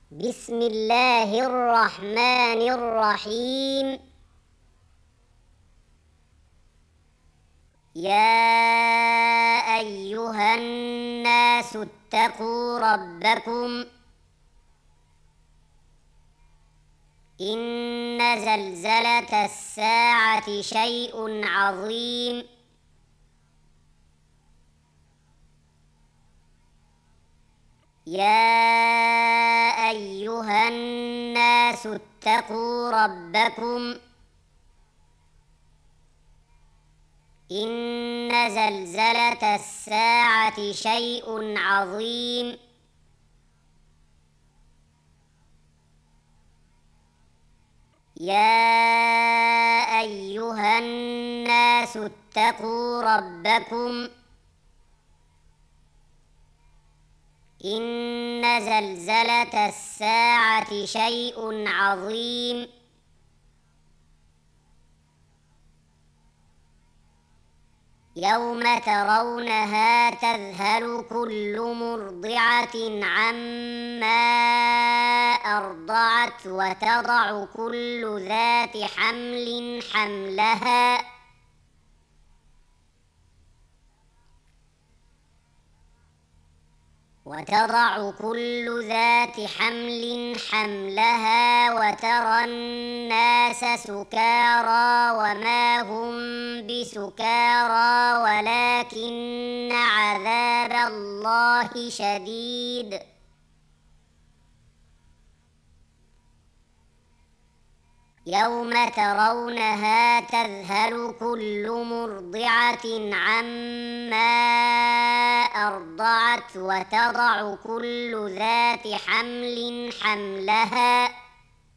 بسم الله الرحمن الرحيم. يا أيها الناس اتقوا ربكم إن زلزلة الساعة شيء عظيم. يا أيها الناس اتقوا ربكم إن زلزلة الساعة شيء عظيم. يا أيها الناس اتقوا ربكم إن زلزلة الساعة شيء عظيم. يوم ترونها تذهل كل مرضعة عما أرضعت وتضع كل ذات حمل حملها وترى الناس سكارى وما هم بسكارى ولكن عذاب الله شديد. يوم ترونها تذهل كل مرضعة عما أرضعت وتضع كل ذات حمل حملها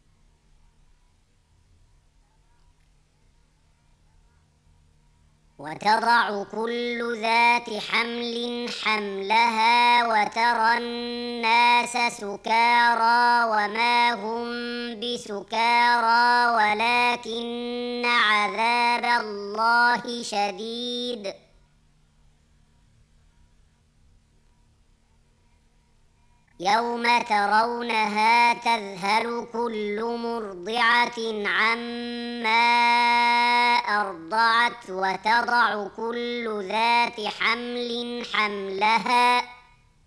وترى الناس سكارى وما هم بسكارى ولكن عذاب الله شديد. يوم ترونها تذهل كل مرضعة عما أرضعت وتضع كل ذات حمل حملها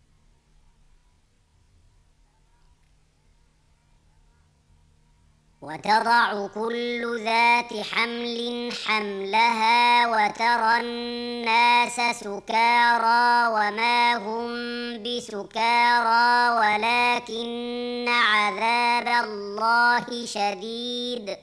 وترى الناس سكارى وما هم بسكارى ولكن عذاب الله شديد.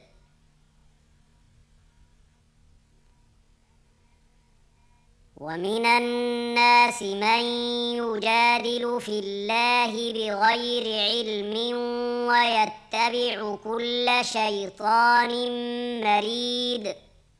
ومن الناس من يجادل في الله بغير علم ويتبع كل شيطان مريد.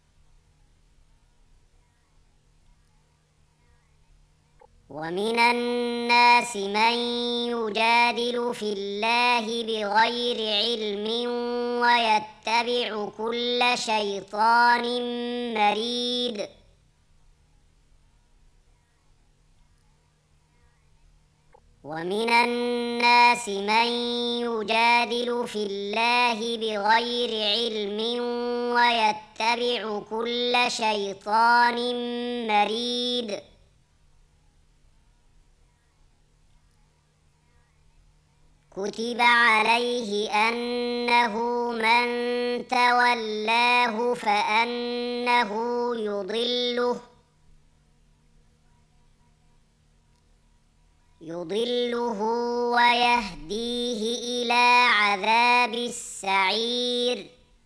ومن الناس من يجادل في الله بغير علم ويتبع كل شيطان مريد. ومن الناس من يجادل في الله بغير علم ويتبع كل شيطان مريد. كتب عليه أنه من تولاه فأنه يضله ويهديه إلى عذاب السعير.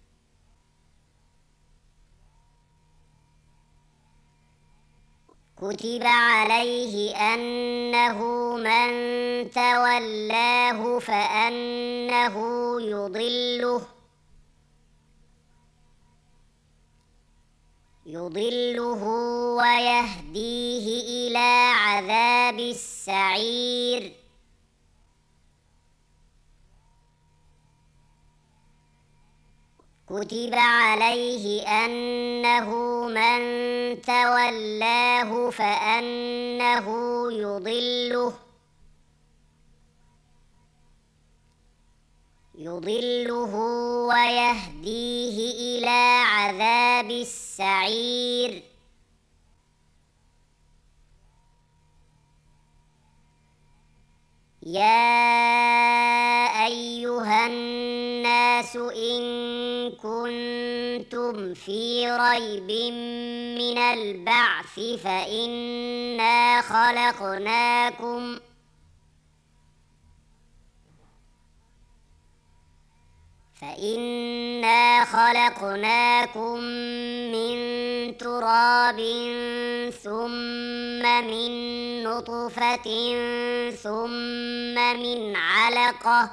كتب عليه أنه من تولاه فأنه يضله ويهديه إلى عذاب السعير. كتب عليه أنه من تولاه فأنه يضله يضله ويهديه إلى عذاب السعير يا أيها الناس إن كنتم في ريب من البعث فإنا خلقناكم من تراب ثم من نطفة ثم من علقة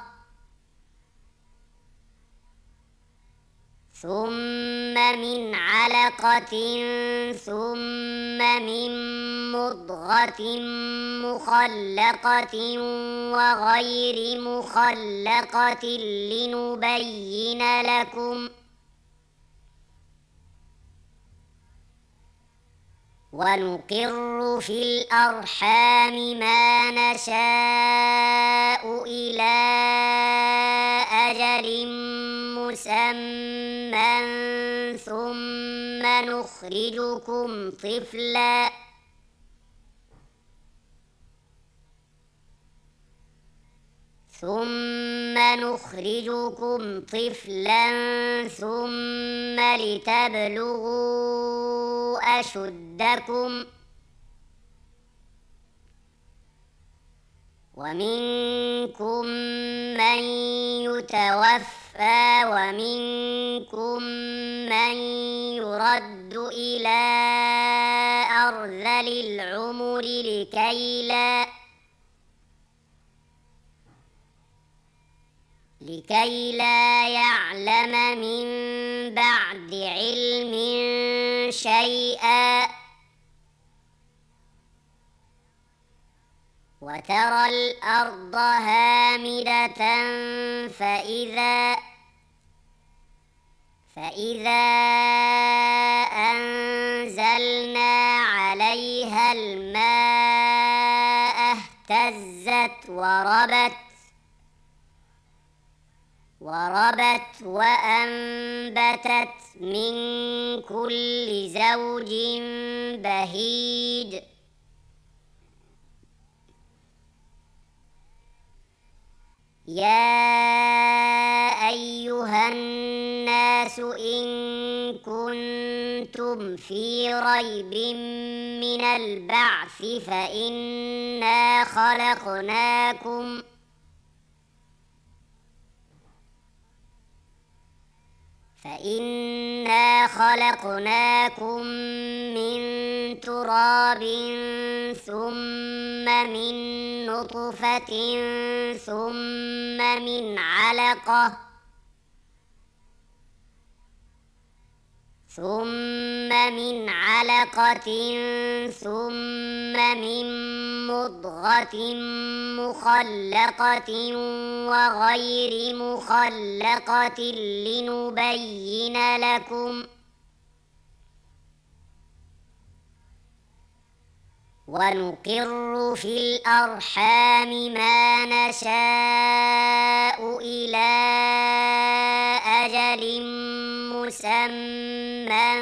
ثم من مضغة مخلقة وغير مخلقة لنبين لكم ونقر في الأرحام ما نشاء إلى أجل مسمى ثم نخرجكم طفلا ثم لتبلغوا أشدكم ومنكم من يتوفى ومنكم من يرد إلى أرذل العمر لكي لا يعلم من بعد علم شيئا وترى الأرض هامدة فإذا أنزلنا عليها الماء اهتزت وربت وأنبتت من كل زوج بهيج يا أيها الناس إن كنتم في ريب من البعث فإنا خلقناكم من تراب ثم من نطفة ثم من علقة ثم من مضغة مخلقة وغير مخلقة لنبين لكم ونقر في الأرحام ما نشاء إلى أجل مسمى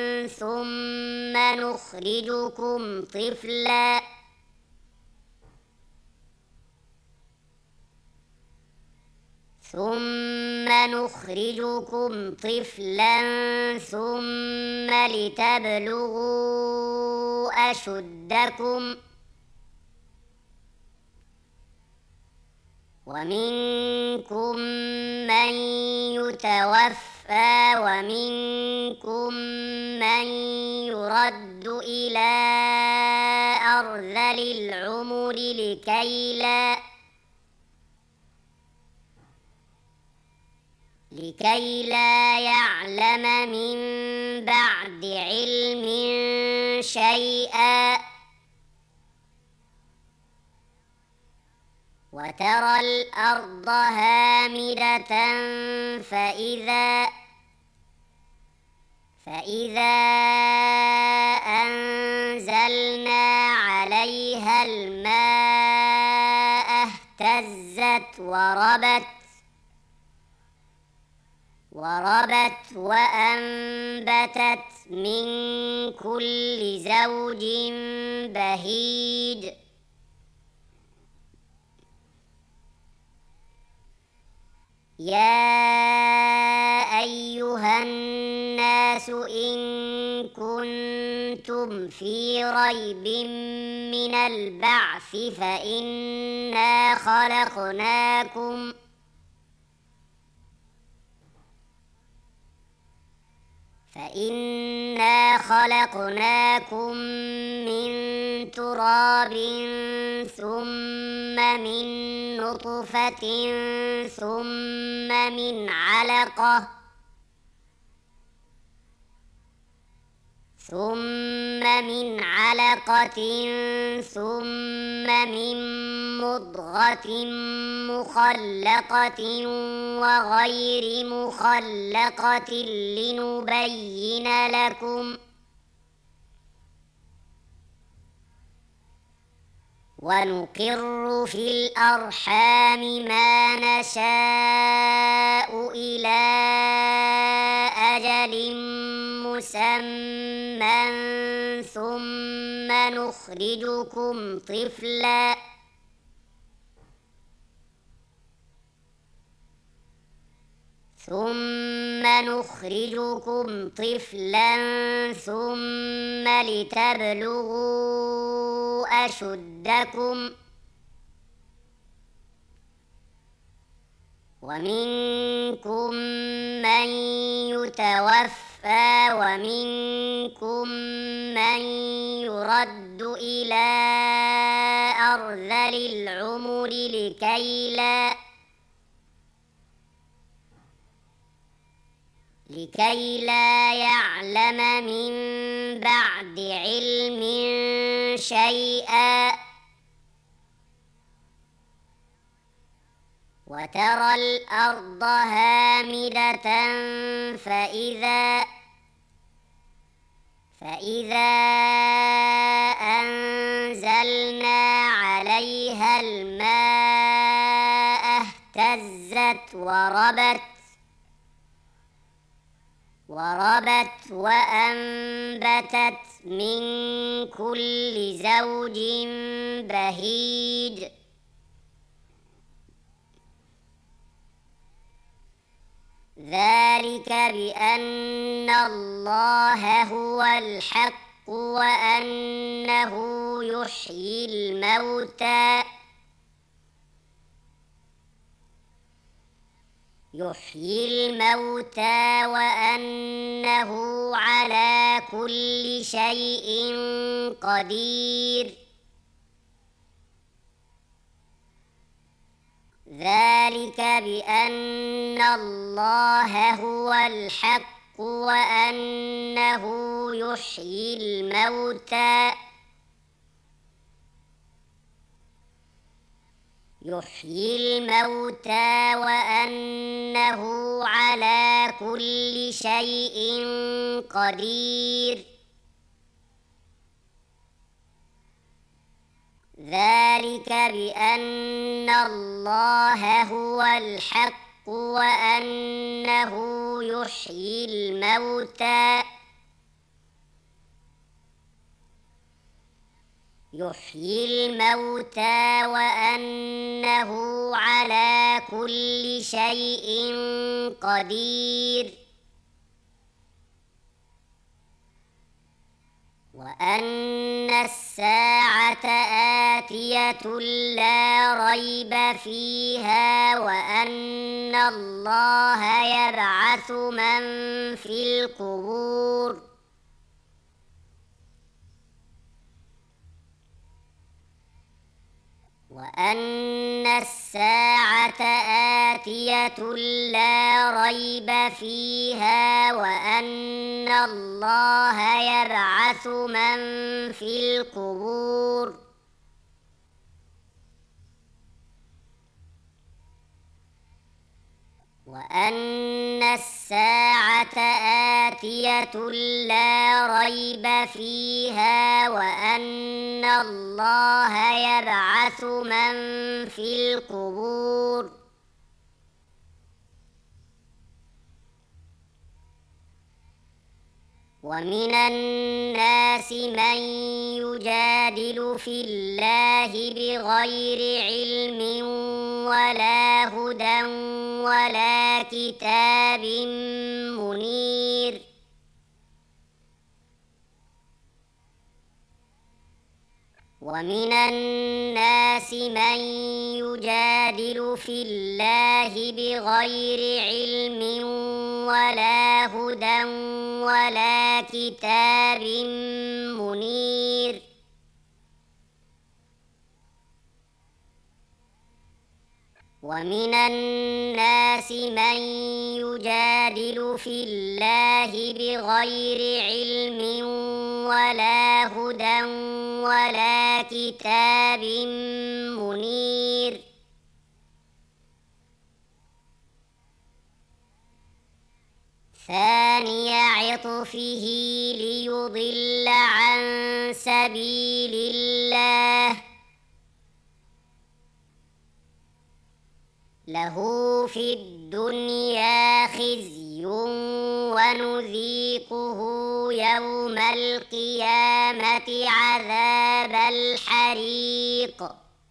ثم نخرجكم طفلا ثم لتبلغوا أشدكم ومنكم من يتوفى ومنكم من يرد إلى أرذل العمر لكي لا يعلم من بعد علم شيئا وترى الأرض هامدة فإذا أنزلنا عليها الماء اهتزت وربت وأنبتت من كل زوج بهيج يا أيها الناس إن كنتم في ريب من البعث فإنا خلقناكم من تراب ثم من نطفة ثم من علقة ثم من مضغة مخلقة وغير مخلقة لنبين لكم ونقر في الأرحام ما نشاء إلى أجل مسمى ثم نخرجكم طفلا ثم لتبلغوا أشدكم ومنكم من يتوفى ومنكم من يرد إلى أرذل العمر لكي لا يعلم من بعد علم شيئا وترى الأرض هامدة فإذا أنزلنا عليها الماء اهتزت وربت وأنبتت من كل زوج بهيج ذلك بأن الله هو الحق وأنه يحيي الموتى وأنه على كل شيء قدير ذلك بأن الله هو الحق وأنه يحيي الموتى وأنه على كل شيء قدير ذلك بأن الله هو الحق وأنه يحيي الموتى وأنه على كل شيء قدير وأن الساعة آتية لا ريب فيها وأن الله يبعث من في القبور وأن الله يبعث من في القبور وأن الساعة آتية لا ريب فيها وأن الله يبعث من في القبور ومن الناس من يجادل في الله بغير علم ولا هدى ولا كتاب منير ومن الناس من يجادل في الله بغير علم ولا هدى ولا كتاب منير ومن الناس من يجادل في الله بغير علم ولا هدى ولا كتاب منير ثاني عطفه ليضل عن سبيل الله له في الدنيا خزي ونذيقه يوم القيامة عذاب الحريق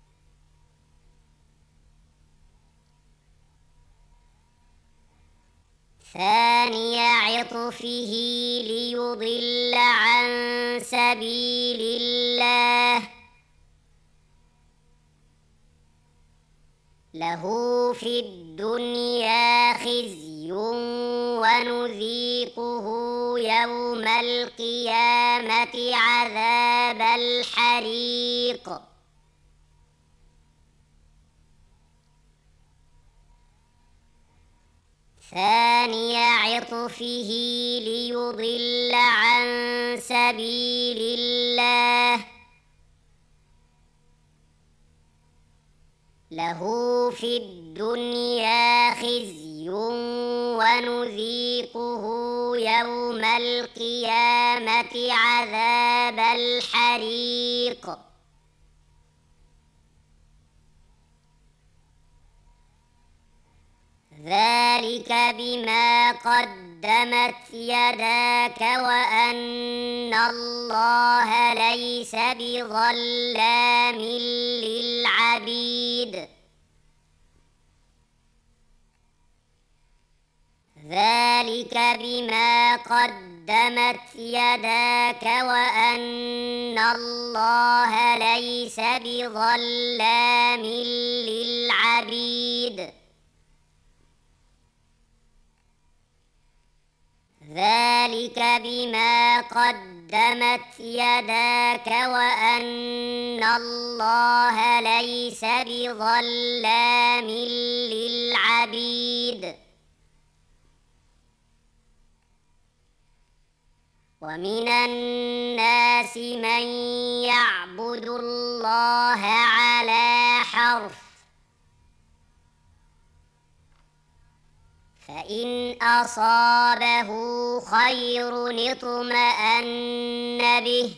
ثاني عطفه ليضل عن سبيل الله له في الدنيا خزي ونذيقه يوم القيامة عذاب الحريق ثاني عطفه ليضل عن سبيل الله له في الدنيا خزي ونذيقه يوم القيامة عذاب الحريق ذلك بما قدمت يداك وأن الله ليس بظلام للعبيد ذلك بما قدمت يداك وأن الله ليس بظلام للعبيد ذلك بما قدمت يداك وأن الله ليس بظلام للعبيد ومن الناس من يعبد الله على حرف فإن أصابه خير اطمأن به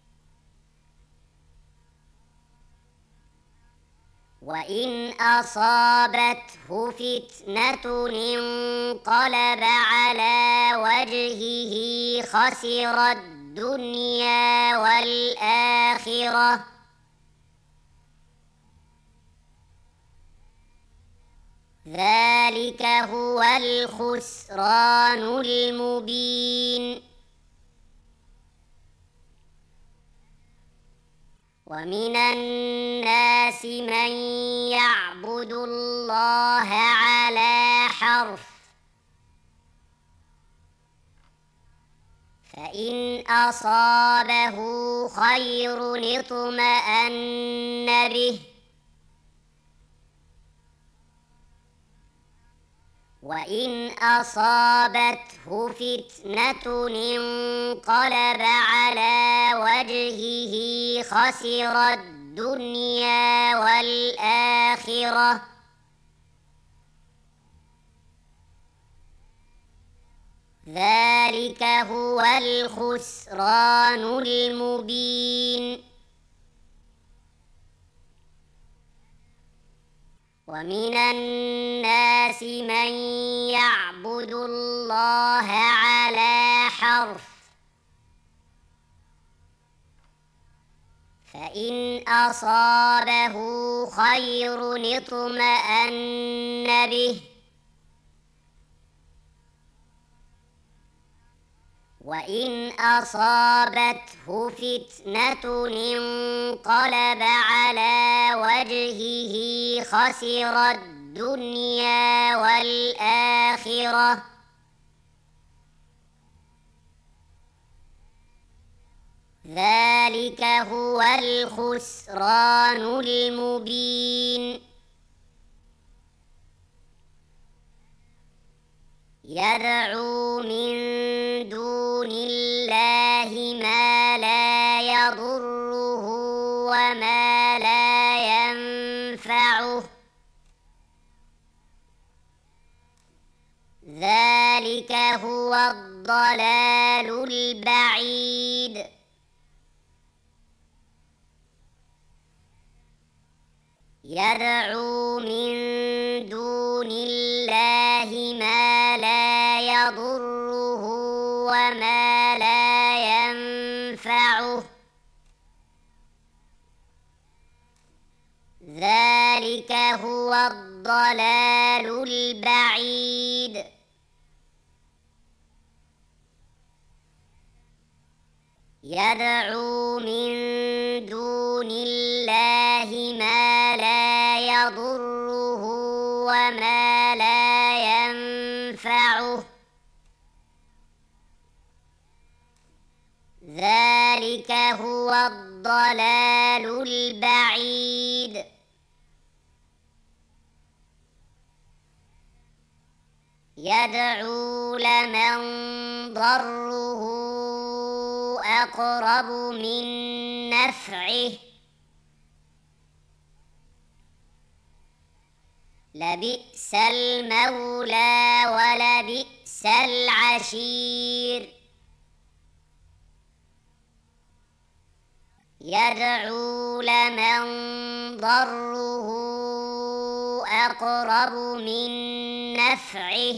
وإن أصابته فتنة انقلب على وجهه خسر الدنيا والآخرة ذلك هو الخسران المبين ومن الناس من يعبد الله على حرف فإن أصابه خير اطمأن به وإن أصابته فتنة انقلب على وجهه خسر الدنيا والآخرة ذلك هو الخسران المبين ومن الناس من يعبد الله على حرف فإن أصابه خير اطمأن به وإن أصابته فتنة انقلب على وجهه خسر الدنيا والآخرة ذلك هو الخسران المبين يدعو من دون الله ما لا يضره وما لا ينفعه ذلك هو الضلال البعيد يدعو من دون الله ما لا يضره وما لا ينفعه ذلك هو الضلال البعيد يدعو من دون الله ما لا يضره وما لا ينفعه ذلك هو الضلال البعيد يدعو لمن ضره أقرب من نفعه لبئس المولى ولبئس العشير يدعو لمن ضره أقرب من نفعه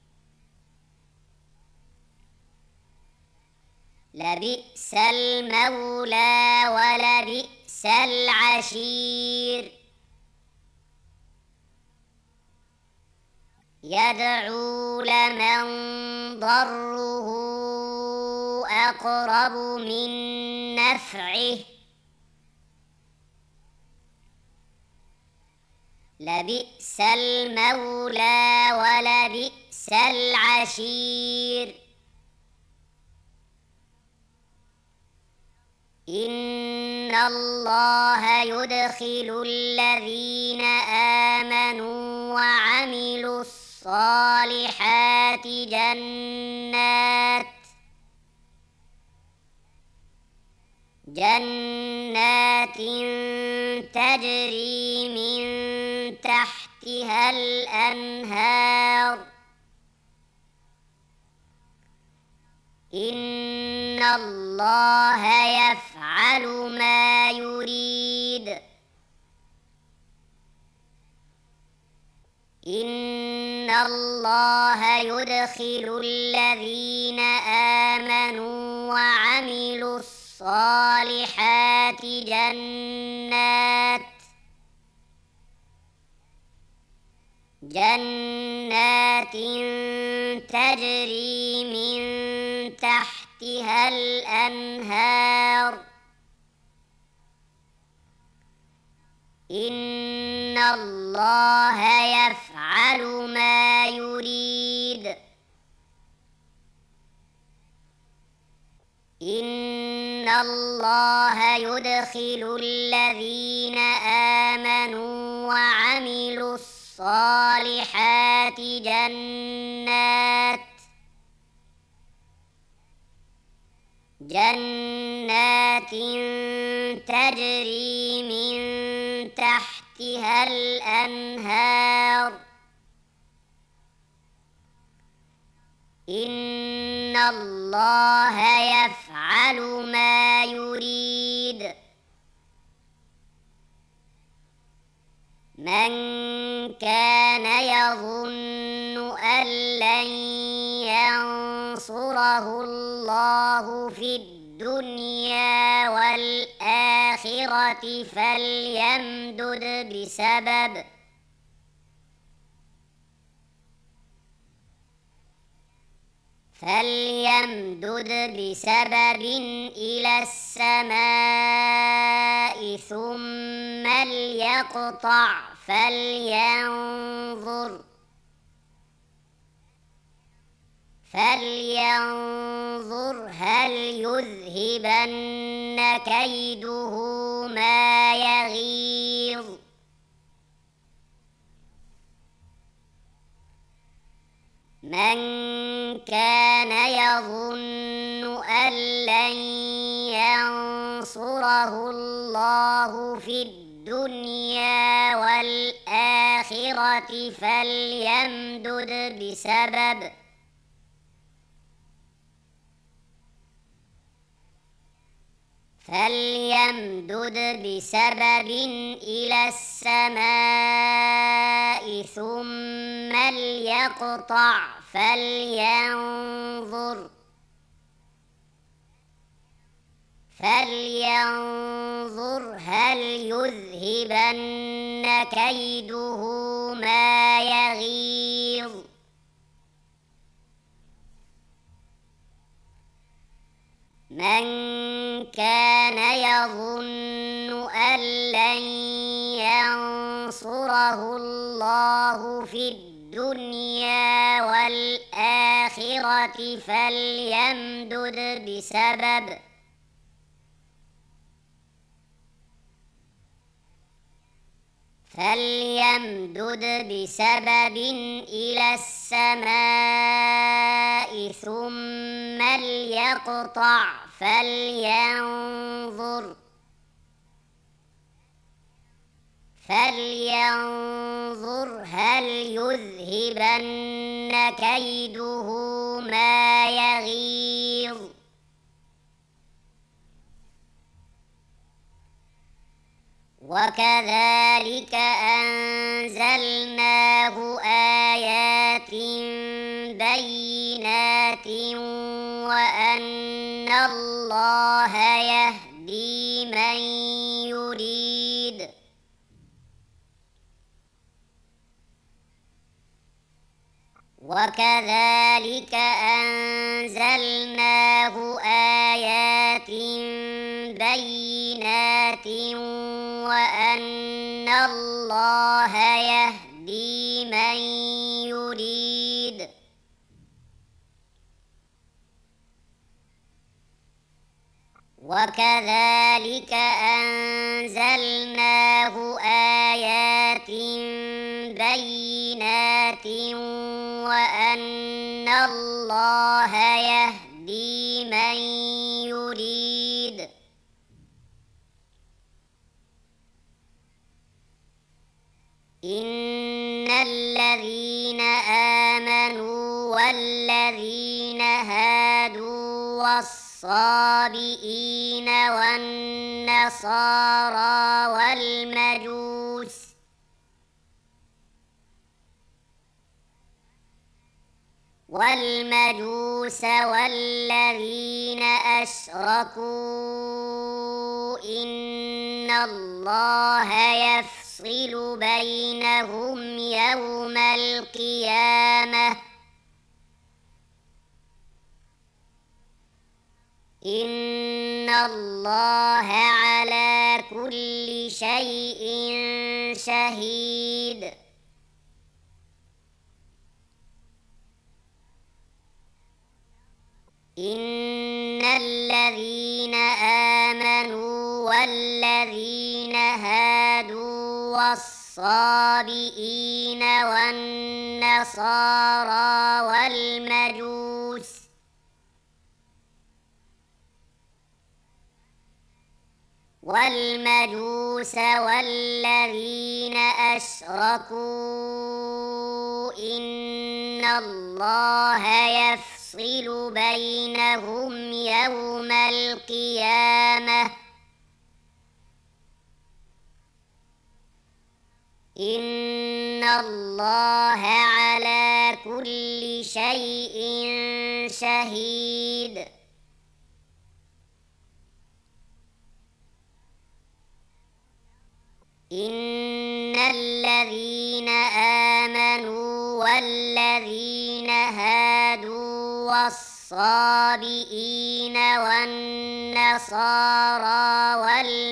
لبئس المولى ولبئس العشير يدعو لمن ضره أقرب من نفعه لبئس المولى ولبئس العشير إن الله يدخل الذين آمنوا وعملوا الصالحات جنات تجري من تحتها الأنهار إن الله يفعل ما يريد إن الله يدخل الذين آمنوا وعملوا الصالحات جنات تجري من تحتها الأنهار إن الله يفعل ما يريد إن الله يدخل الذين آمنوا وعملوا الصالحات جنات تجري من تحتها الأنهار إن الله يفعل ما يريد من كان يظن أن لن ينصره الله في الدنيا والآخرة والآخرة فليمدد بسبب إلى السماء ثم ليقطع فلينظر هل يذهبن كيده ما يغيظ من كان يظن أن لن ينصره الله في الدنيا والآخرة فليمدد بسبب إلى السماء ثم ليقطع فلينظر هل يذهبن كيده ما يغيظ من كان يظن أن لن ينصره الله في الدنيا والآخرة فليمدد بسبب إلى السماء ثم ليقطع فلينظر هل يذهبن كيده ما يغيظ وكذلك أنزلناه آيات بينات وأن الله يهدي من يريد وكذلك أنزلناه آيات بينات وأن الله يهدي من يريد وكذلك أنزلناه آيات بينات وأن الله يهدي من يريد إن الذين آمنوا والذين هادوا والصابئين والنصارى والمجوس والذين أشركوا إن الله يفصل بينهم يوم القيامة إن الله على كل شيء شهيد إن الذين آمنوا والذين هادوا والصابئين والنصارى والمجوس والذين أشركوا إن الله يفصل بينهم يوم القيامة إن الله على كل شيء شهيد إن الذين آمنوا والذين هادوا والصابئين والنصارى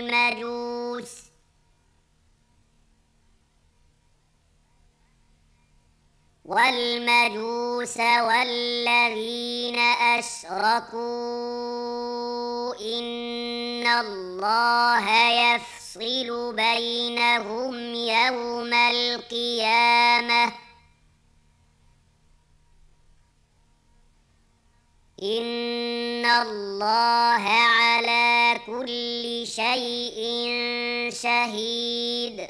والمجوس والذين أشركوا إن الله يفصل بينهم يوم القيامة إن الله على كل شيء شهيد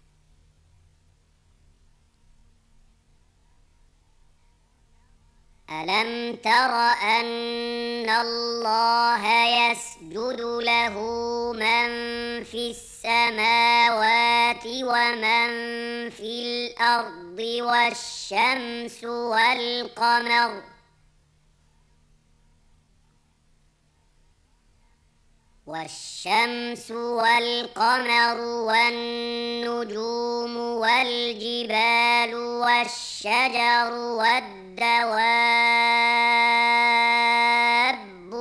ألم تر أن الله يسجد له من في السماوات ومن في الأرض والشمس والقمر والنجوم والجبال والشجر والدواب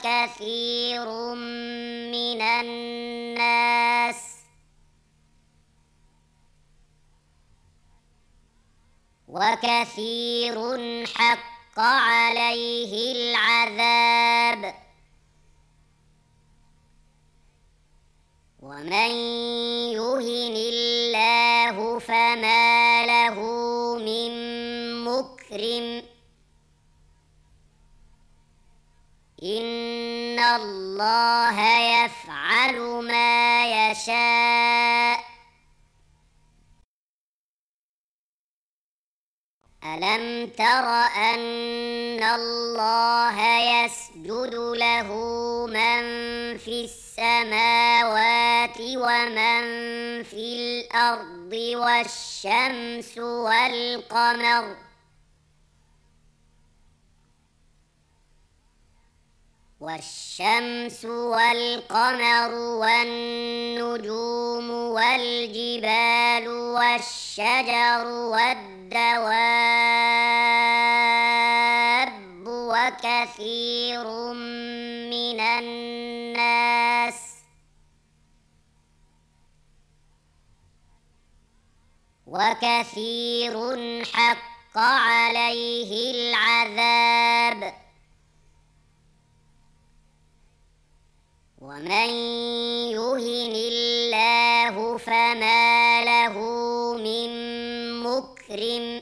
وكثير حق عليه العذاب ومن يهن الله فما له من مكرم إن الله يفعل ما يشاء ألم تر أن الله يسجد له من في السماوات ومن في الأرض والشمس والقمر والنجوم والجبال والشجر والدواب وكثير حق عليه العذاب ومن يهن الله فما له من مكرم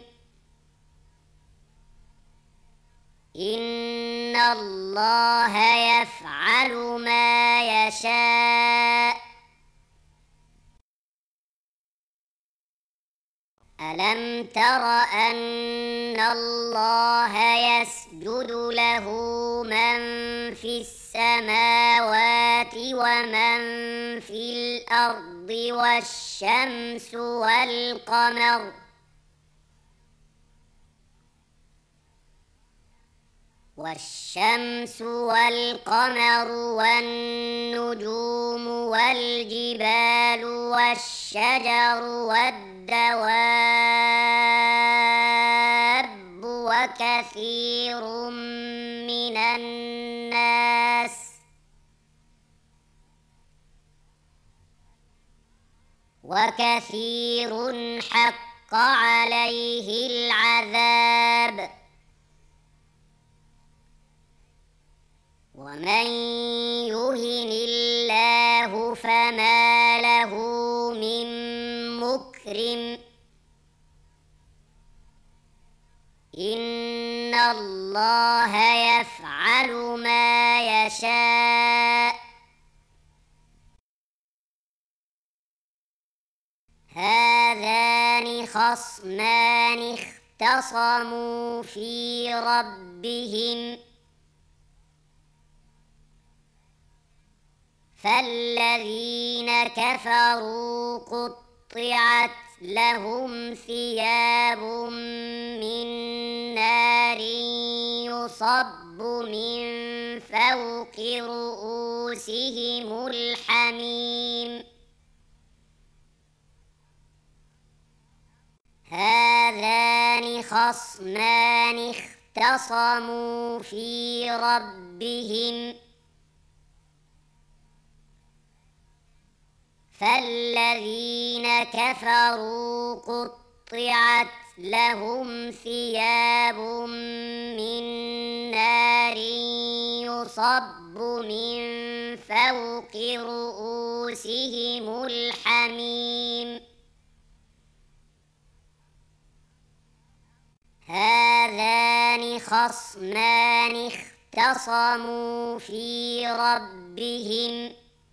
إن الله يفعل ما يشاء ألم تر أن الله يسجد له من في السماوات ومن في الأرض والشمس والقمر والنجوم والجبال والشجر والدواب وكثير حق عليه العذاب ومن يهن الله فما له من مكرم إن الله يفعل ما يشاء هذان خصمان اختصموا في ربهم فالذين كفروا قطعت لهم ثياب من نار يصب من فوق رؤوسهم الحميم هذان خصمان اختصموا في ربهم فالذين كفروا قطعت لهم ثياب من نار يصب من فوق رؤوسهم الحميم هذان خصمان اختصموا في ربهم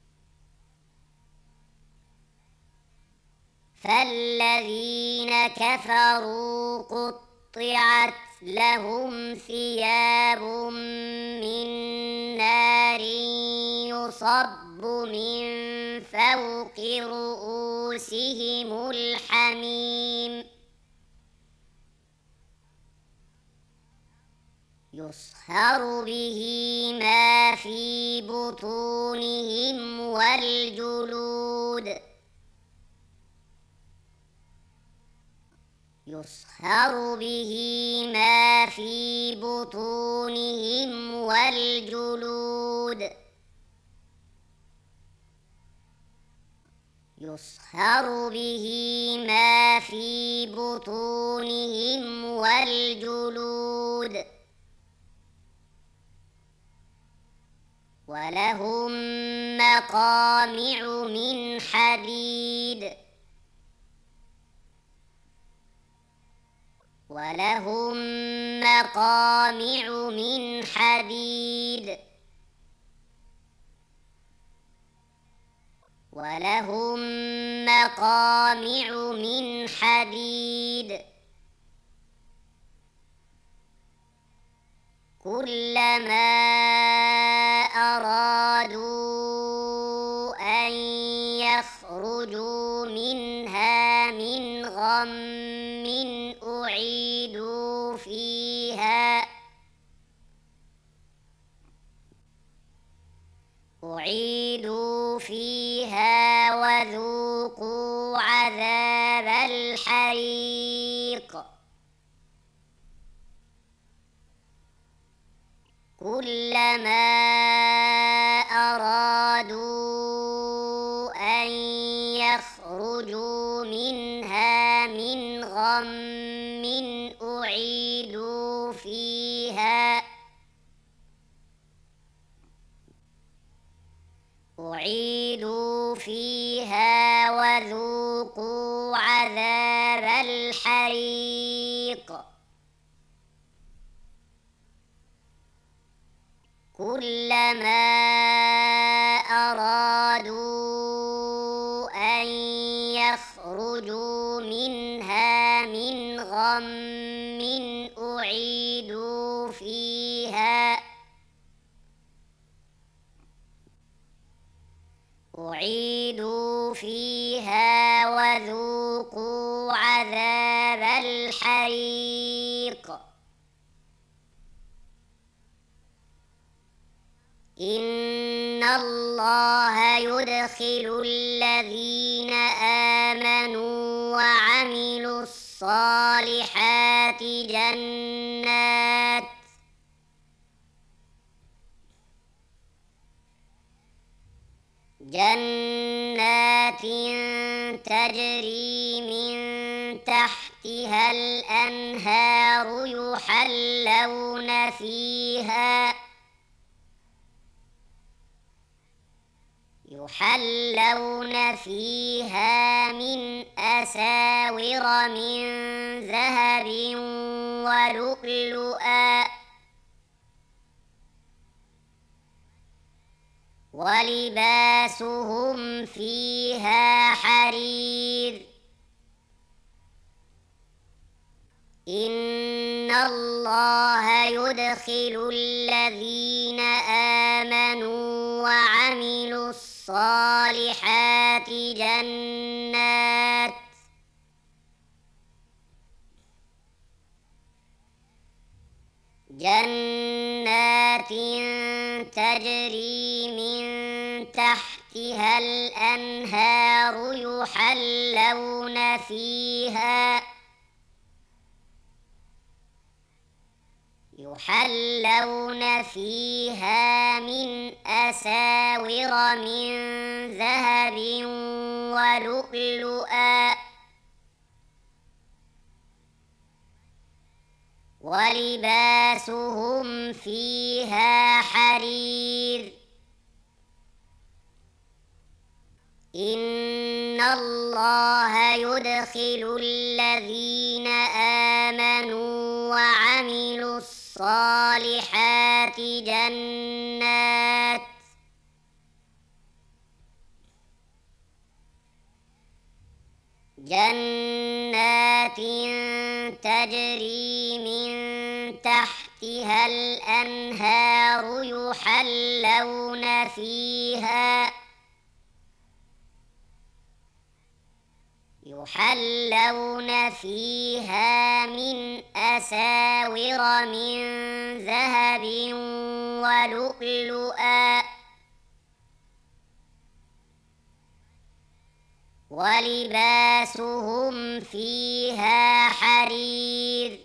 فالذين كفروا قطعت لهم ثياب من نار يصب من فوق رؤوسهم الحميم يصهر به ما في بطونهم والجلود يصهر به ما في بطونهم والجلود يصهر به ما في بطونهم والجلود ولهم مقامع من حديد ولهم مقامع من حديد ولهم مقامع من حديد كلما أرادوا أن يخرجوا منها من غم أعيدوا فيها وذوقوا عذاب الحريق كلما أرادوا أن يخرجوا منها من غم أعيدوا فيها وذوقوا عذاب الحريق كلما أرادوا أن يخرجوا منها من غم أعيدوا فيها وذوقوا عذاب الحريق إن الله يدخل الذين آمنوا وعملوا الصالحات جنات تجري من تحتها الأنهار يحلون فيها من أساور من ذهب ولؤلؤا ولباسهم فيها حرير إن الله يدخل الذين آمنوا وعملوا الصالحات جنات تجري من تحتها الأنهار يحلون فيها من أساور من ذهب ولؤلؤا ولباسهم فيها حرير إن الله يدخل الذين آمنوا وعملوا الصالحات جنات تجري من تحتها الأنهار يحلون فيها من أساور من ذهب ولؤلؤا ولباسهم فيها حرير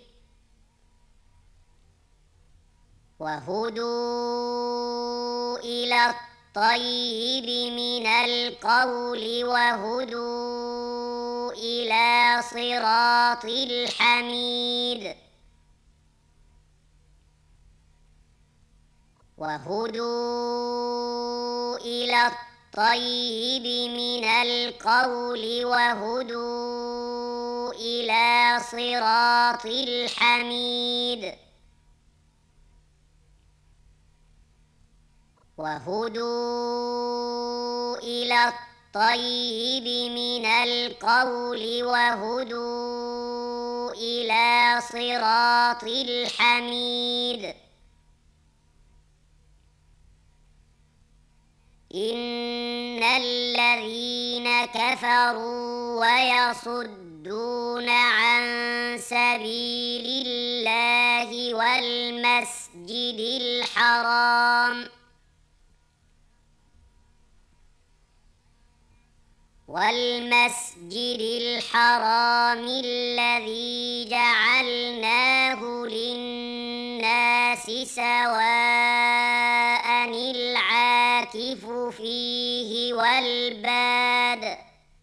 وهدوا إلى الطيب من القول وهدوا إلى صراط الحميد وهدوا إلى الطيب من القول وهدوا إلى صراط الحميد وهدوا إلى الطيب من القول وهدوا إلى صراط الحميد إن الذين كفروا ويصدون عن سبيل الله والمسجد الحرام الذي جعلناه للناس سواء العاكف فيه والباد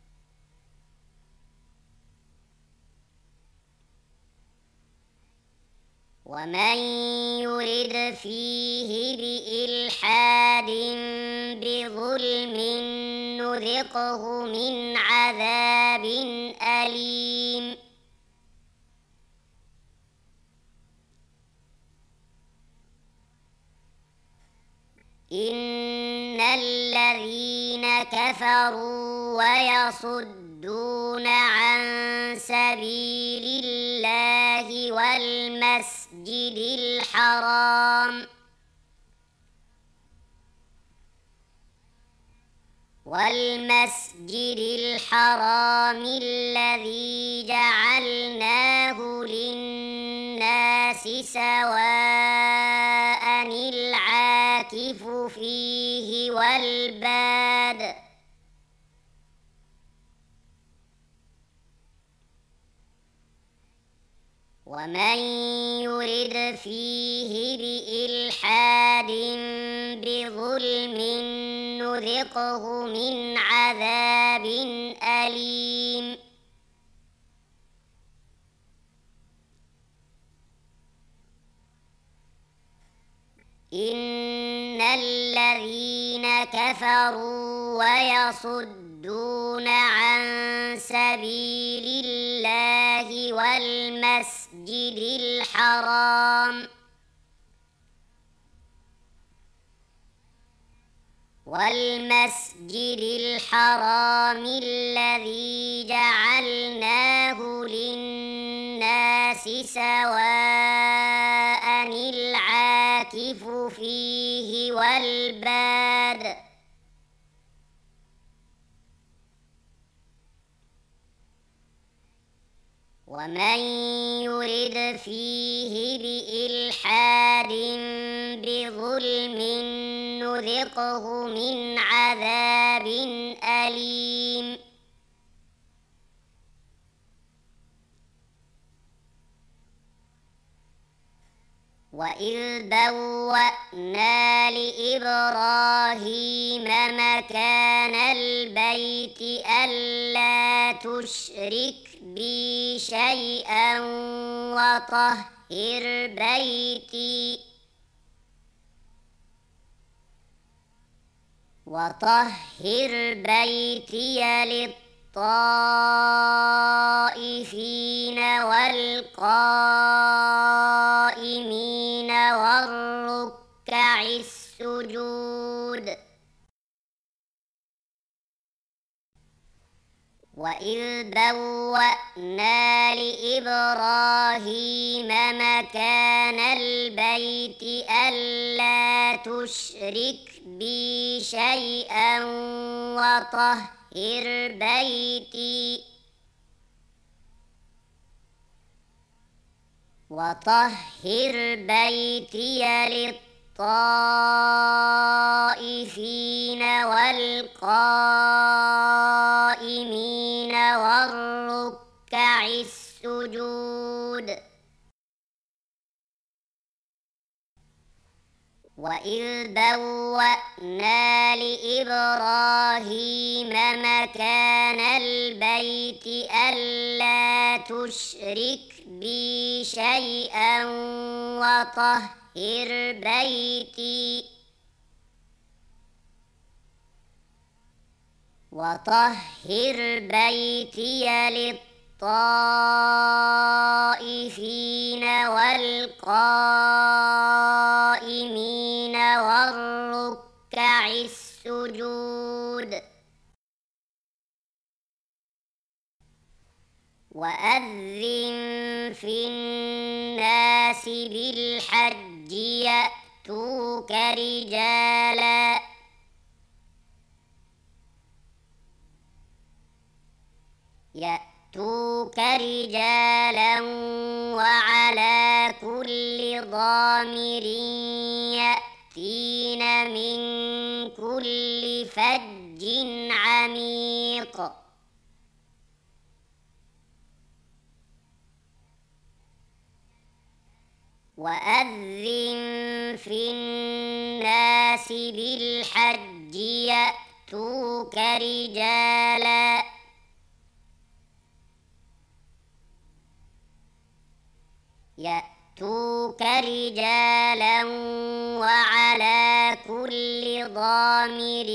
ومن يرد فيه بإلحاد بظلم نذقه من عذاب أليم إن الذين كفروا ويصدون عن سبيل الله والمسجد الحرام الذي جعلناه للناس سواء العاكف فيه والباد ومن يرد فيه بإلحاد بظلم نذقه من عذاب أليم إن الذين كفروا ويصدون عن سبيل الله والمسجد الحرام الذي جعلناه للناس سواء العاكف فيه والباد ومن يرد فيه بإلحاد بظلم نذقه من عذاب أليم وإذ بوأنا لإبراهيم مكان البيت ألا تشرك بي شيئا وطهر بيتي للطائفين والقائمين والركع السجود وإذ بوأنا لإبراهيم مكان البيت ألا تشرك بي شيئا وطهر بيتي للطائفين والقائمين والركع السجود وإذ بوأنا لإبراهيم مكان البيت ألا تشرك بي شيئا وطهر بيتي للطائفين والقائمين والركع السجود وأذن في الناس بالحج يأتوك رجالا وعلى كل ضامر يأتين من كل فج عميق وأذن في الناس بالحج يأتوك رجالا وعلى كل ضامر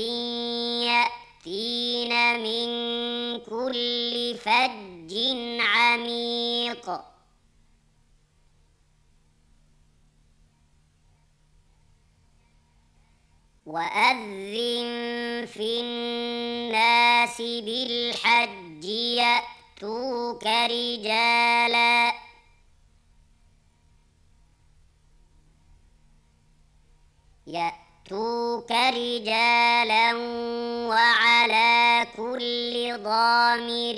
يأتين من كل فج عميق وأذن في الناس بالحج يأتوك رجالا وعلى كل ضامر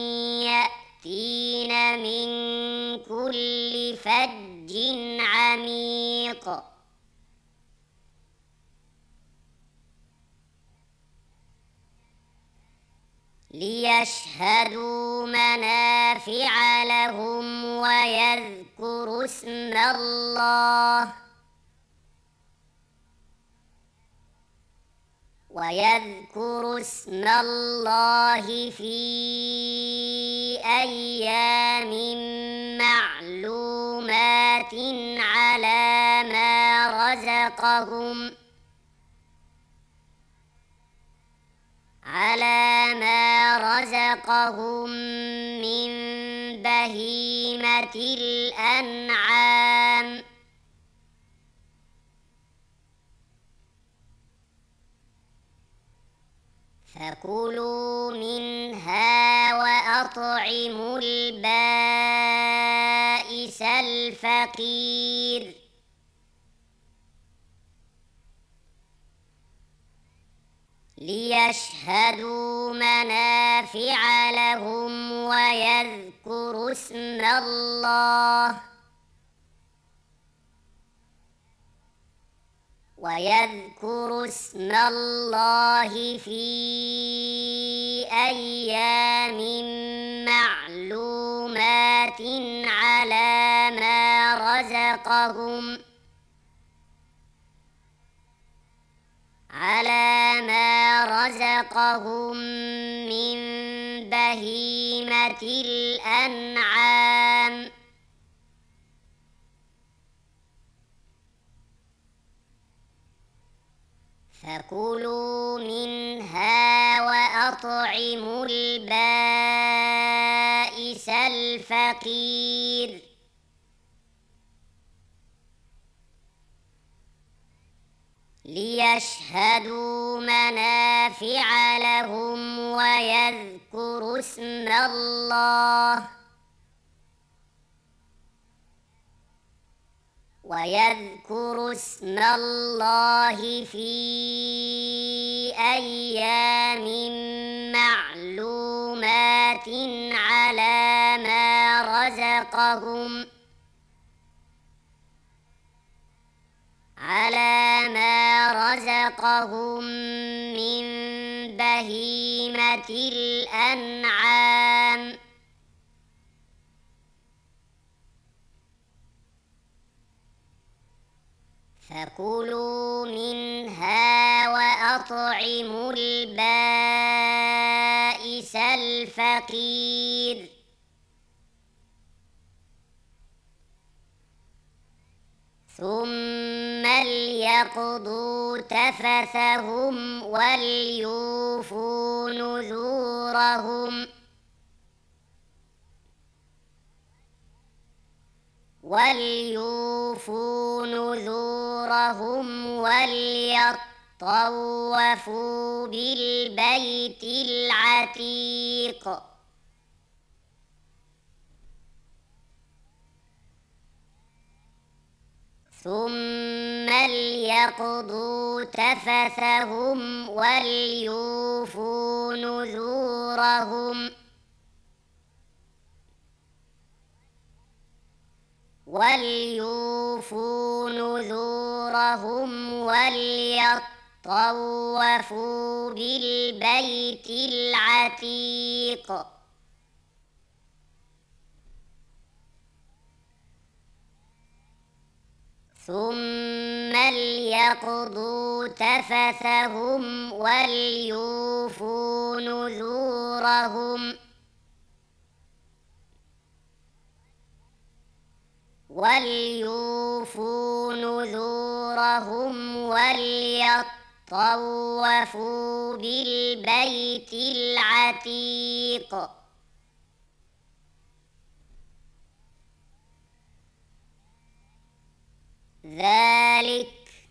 يأتين من كل فج عميق ليشهدوا منافع لهم ويذكروا اسم الله في أيام معلومات على ما رزقهم من بهيمة الأنعام فكلوا منها وأطعموا البائس الفقير ليشهدوا منافع لهم ويذكروا اسم الله في أيام معلومات على ما رزقهم من بهيمة الأنعام فكلوا منها وأطعموا البائس الفقير ليشهدوا منافع لهم ويذكروا اسم الله في أيام معلومات على ما رزقهم من بهيمة الأنعام فكلوا منها وأطعموا البائس الفقير ثم ليقضوا تفثهم وليوفوا نذورهم وليطوفوا بالبيت العتيق ثم ليقضوا تفثهم وليوفوا نذورهم وليطوفوا بالبيت العتيق ثم ليقضوا تفثهم وليوفوا نذورهم وليطوفوا بالبيت العتيق ذلك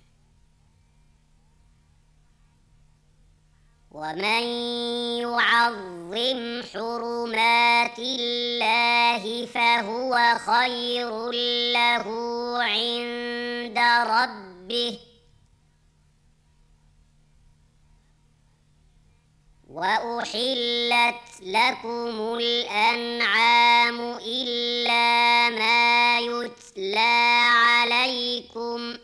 ومن يعظم حرمات الله فهو خير له عند ربه وأحلت لكم الأنعام إلا ما يتلى عليكم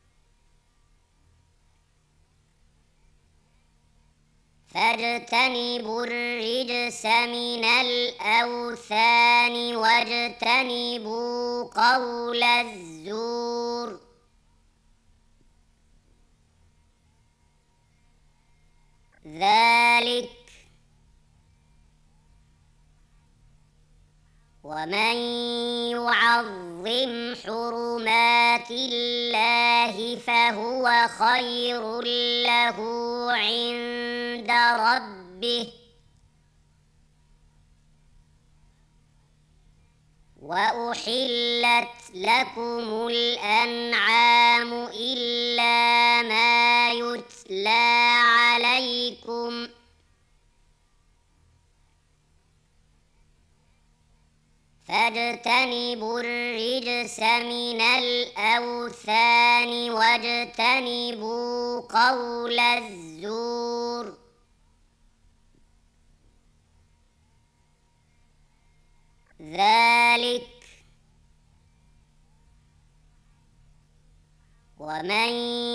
فاجتنبوا الرجس من الأوثان واجتنبوا قول الزور ذلك ومن يعظم حرمات الله فهو خير له عند ربه وأحلت لكم الأنعام إلا ما يتلى عليكم فاجتنبوا الرجس من الأوثان واجتنبوا قول الزور ذلك ومن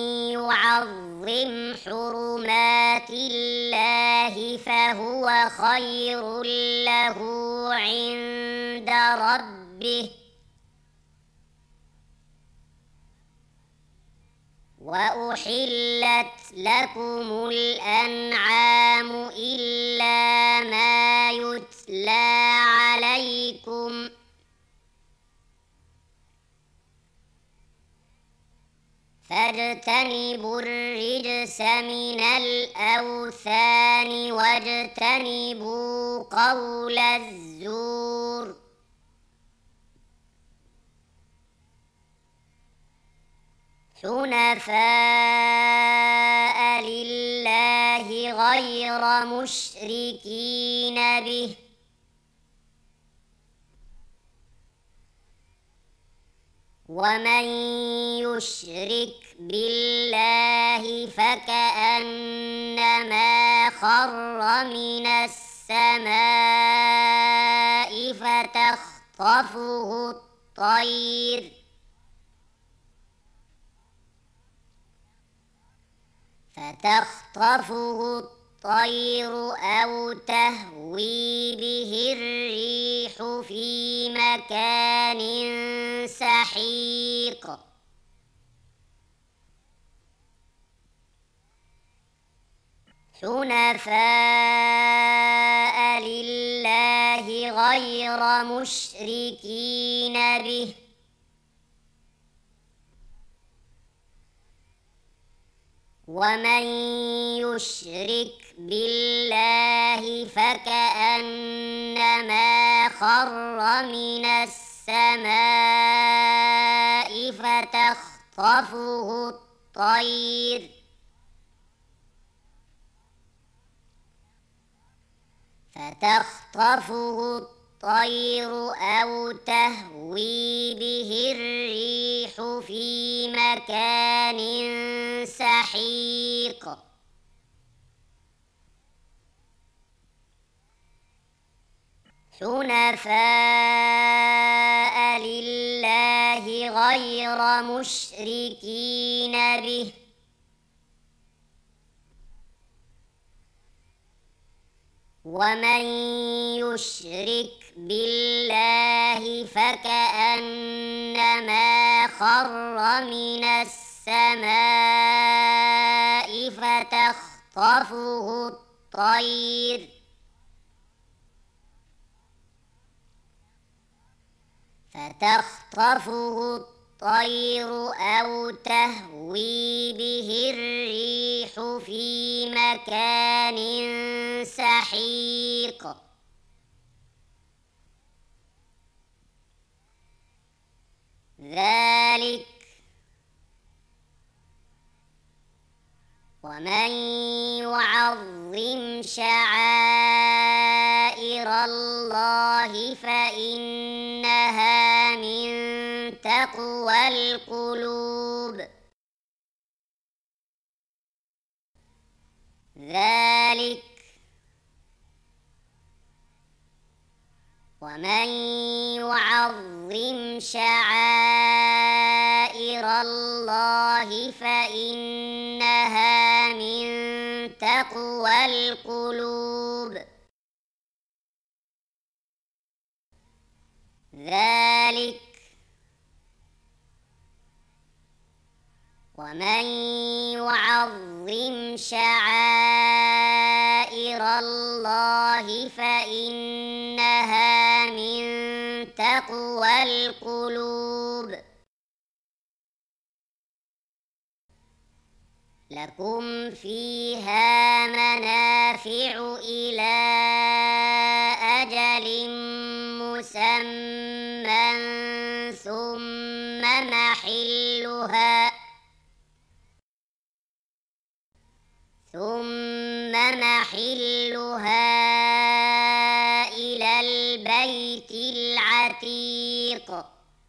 يعظم حرمات الله فهو خير له عند ربه وأحلت لكم الأنعام إلا ما يتلى عليكم فاجتنبوا الرجس من الأوثان واجتنبوا قول الزور حنفاء لله غير مشركين به ومن يشرك بالله فكأنما خر من السماء فتخطفه الطير أو تهوي به الريح في مكان سحيق حنفاء لله غير مشركين به ومن يشرك بالله فكأنما خر من السماء فتخطفه الطير أو تهوي به الريح في مكان سحيق حنفاء لله غير مشركين به ومن يشرك بالله فكأنما خر من السماء فتخطفه الطير أو تهوي به الريح في مكان سحيق ذلك ومن يعظم شعائر الله فإنها من تقوى القلوب ذلك ومن يعظم شعائر الله فإنها من تقوى القلوب ذلك ومن يعظم شعائر الله فإنها من تقوى القلوب لكم فيها منافع إلى أجل مسمى ثم محلها إلى البيت العتيق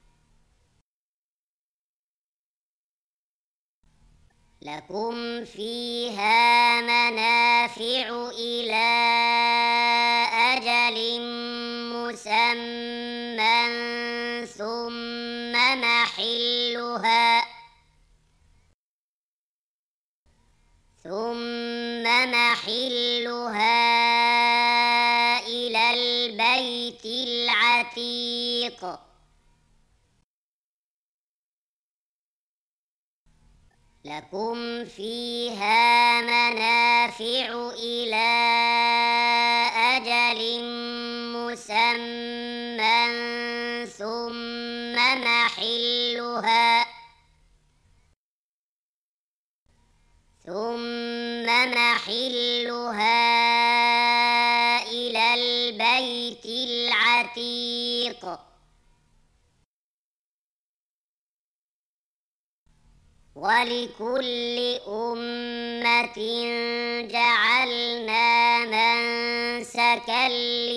لكم فيها منافع إلى أجل مسمى ثم محلها إلى البيت العتيق لكم فيها منافع إلى أجل مسمى ثم محلها إلى البيت العتيق ولكل أمة جعلنا منسكا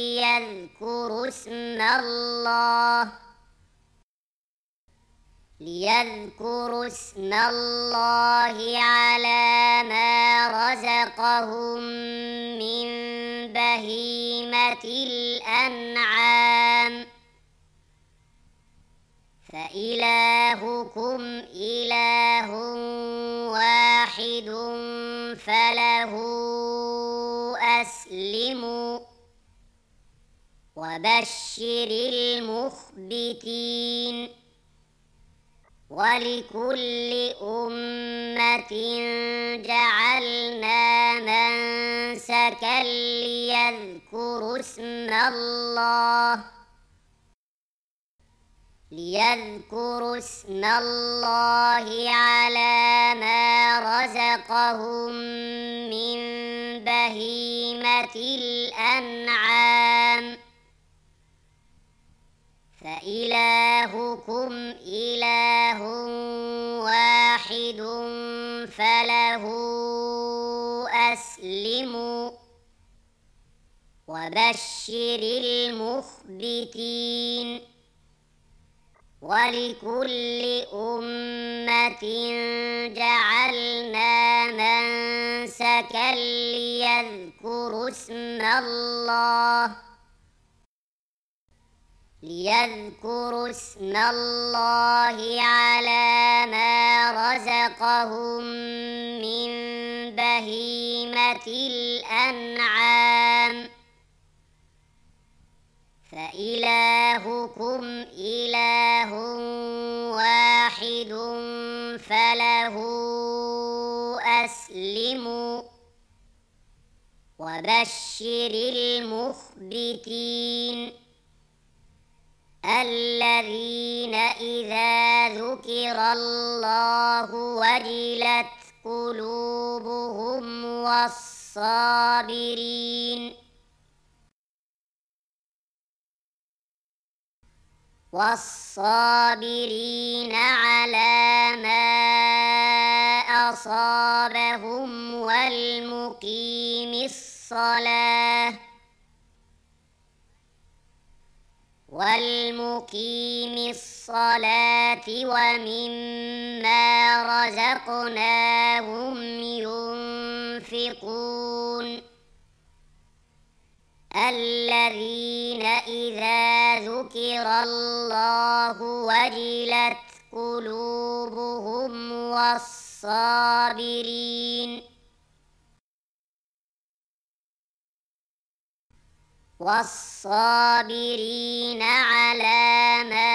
ليذكروا اسم الله على ما رزقهم من بهيمة الأنعام فإلهكم إله واحد فله أسلموا وبشر المخبتين ولكل أمة جعلنا منسكا ليذكروا اسم الله على ما رزقهم من بهيمة الأنعام فإلهكم إله واحد فله أسلموا وبشر المخبتين ولكل أمة جعلنا منسكا ليذكروا اسم الله على ما رزقهم من بهيمة الأنعام فإلهكم إله واحد فله أسلموا وبشر المخبتين الذين إذا ذكر الله وجلت قلوبهم والصابرين على ما أصابهم والمقيم الصلاة ومما رزقناهم ينفقون الذين إذا ذكر الله وجلت قلوبهم والصابرين على ما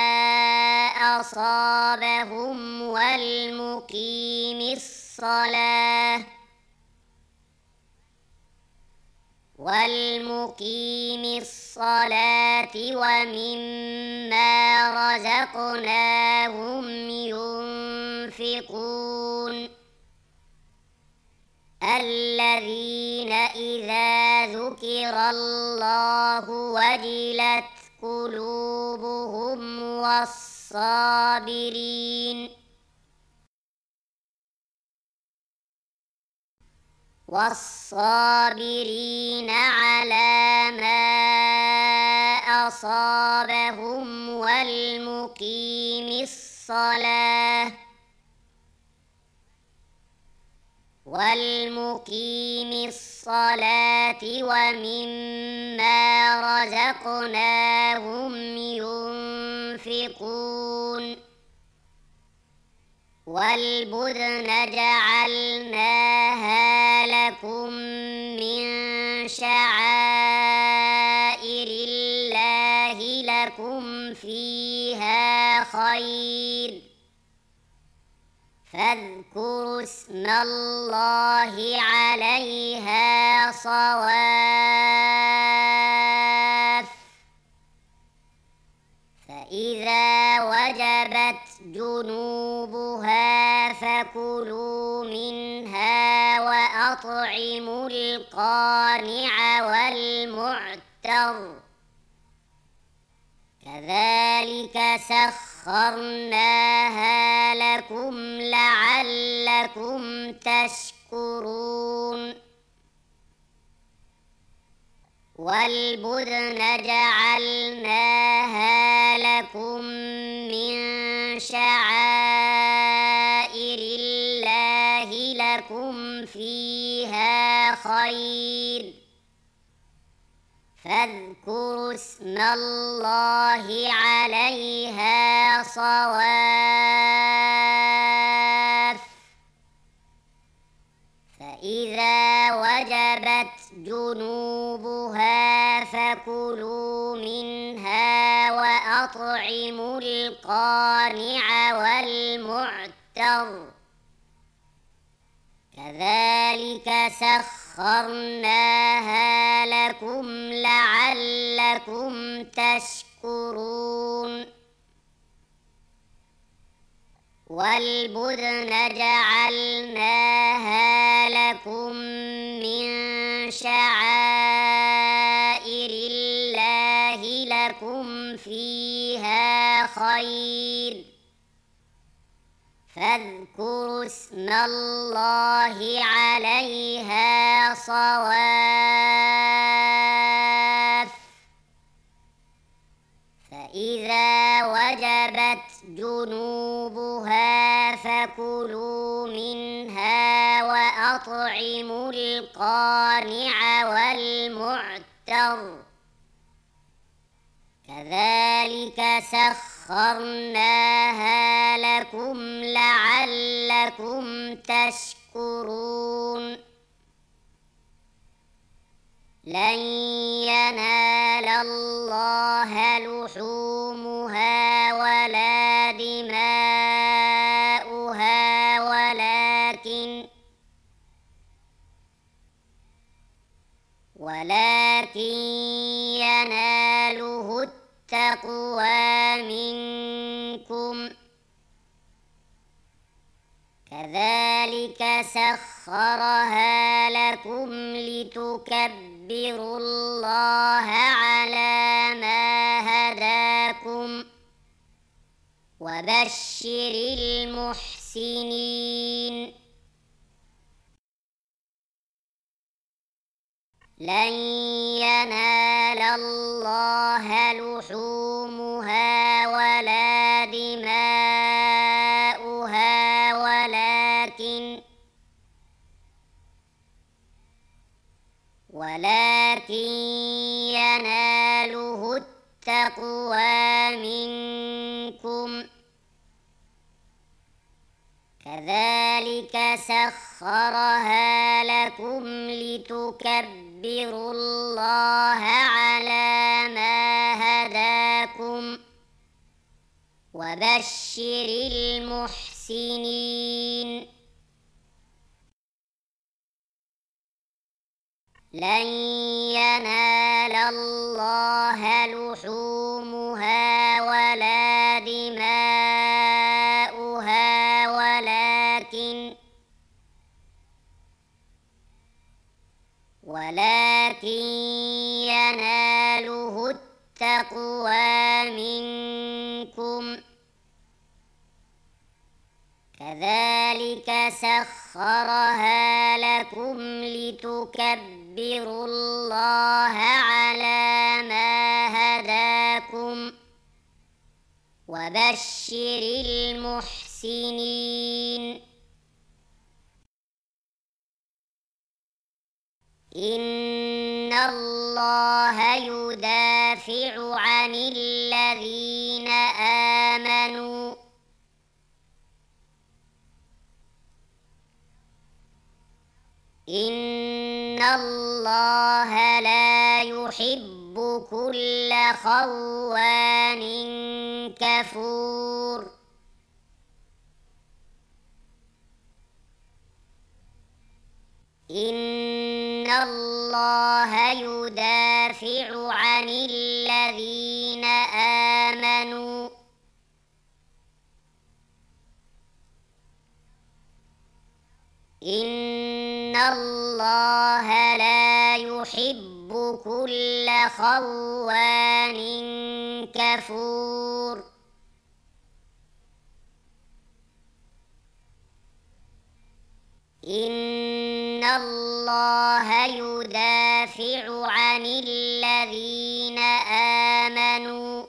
أصابهم والمقيم الصلاة ومما رزقناهم ينفقون الذين إذا ذكر الله وجلت قلوبهم والصابرين على ما أصابهم والمقيم الصلاة ومما رزقناهم ينفقون والبدن جعلناها لكم من شعائر الله لكم فيها خير فاذكروا اسم الله عليها صواف فإذا وجبت جنوبها فكلوا منها وأطعموا القانع والمعتر كذلك سخرناها لكم لعلكم تشكرون والبدن جعلناها لكم من شعائر الله لكم فيها خير فاذكروا اسم الله عليها صواف فإذا وجبت جنوبها فكلوا منها وأطعموا القانع والمعتر كذلك سخرناها لكم لعلكم تشكرون والبدن جعلناها لكم من شعائر الله لكم فيها خير فاذكروا اسم الله عليها صواف فإذا وجبت جنوبها فكلوا منها وأطعموا القانع والمعتر كذلك سخرناها لكم لعلكم تشكرون لن ينال الله لحومها ولا دماؤها ولكن يناله التقوى منكم كذلك سخرها لكم لتكبروا الله على ما هداكم وبشر المحسنين لن ينال الله لحومها ولا دماؤها ولكن يناله التقوى منكم كذلك سخرها لكم لتكبروا الله على ما هداكم وبشر المحسنين لن ينال الله لحومها ولا دماؤها ولكن يناله التقوى منكم كذلك سخرها لكم لتكبروا الله على ما هداكم وبشر المحسنين إن الله يدافع عن الذين آمنوا إن الله لا يحب كل خوان كفور إن الله يدافع عن الذين آمنوا إن الله لا يحب كل خوان كفور إن الله يدافع عن الذين آمنوا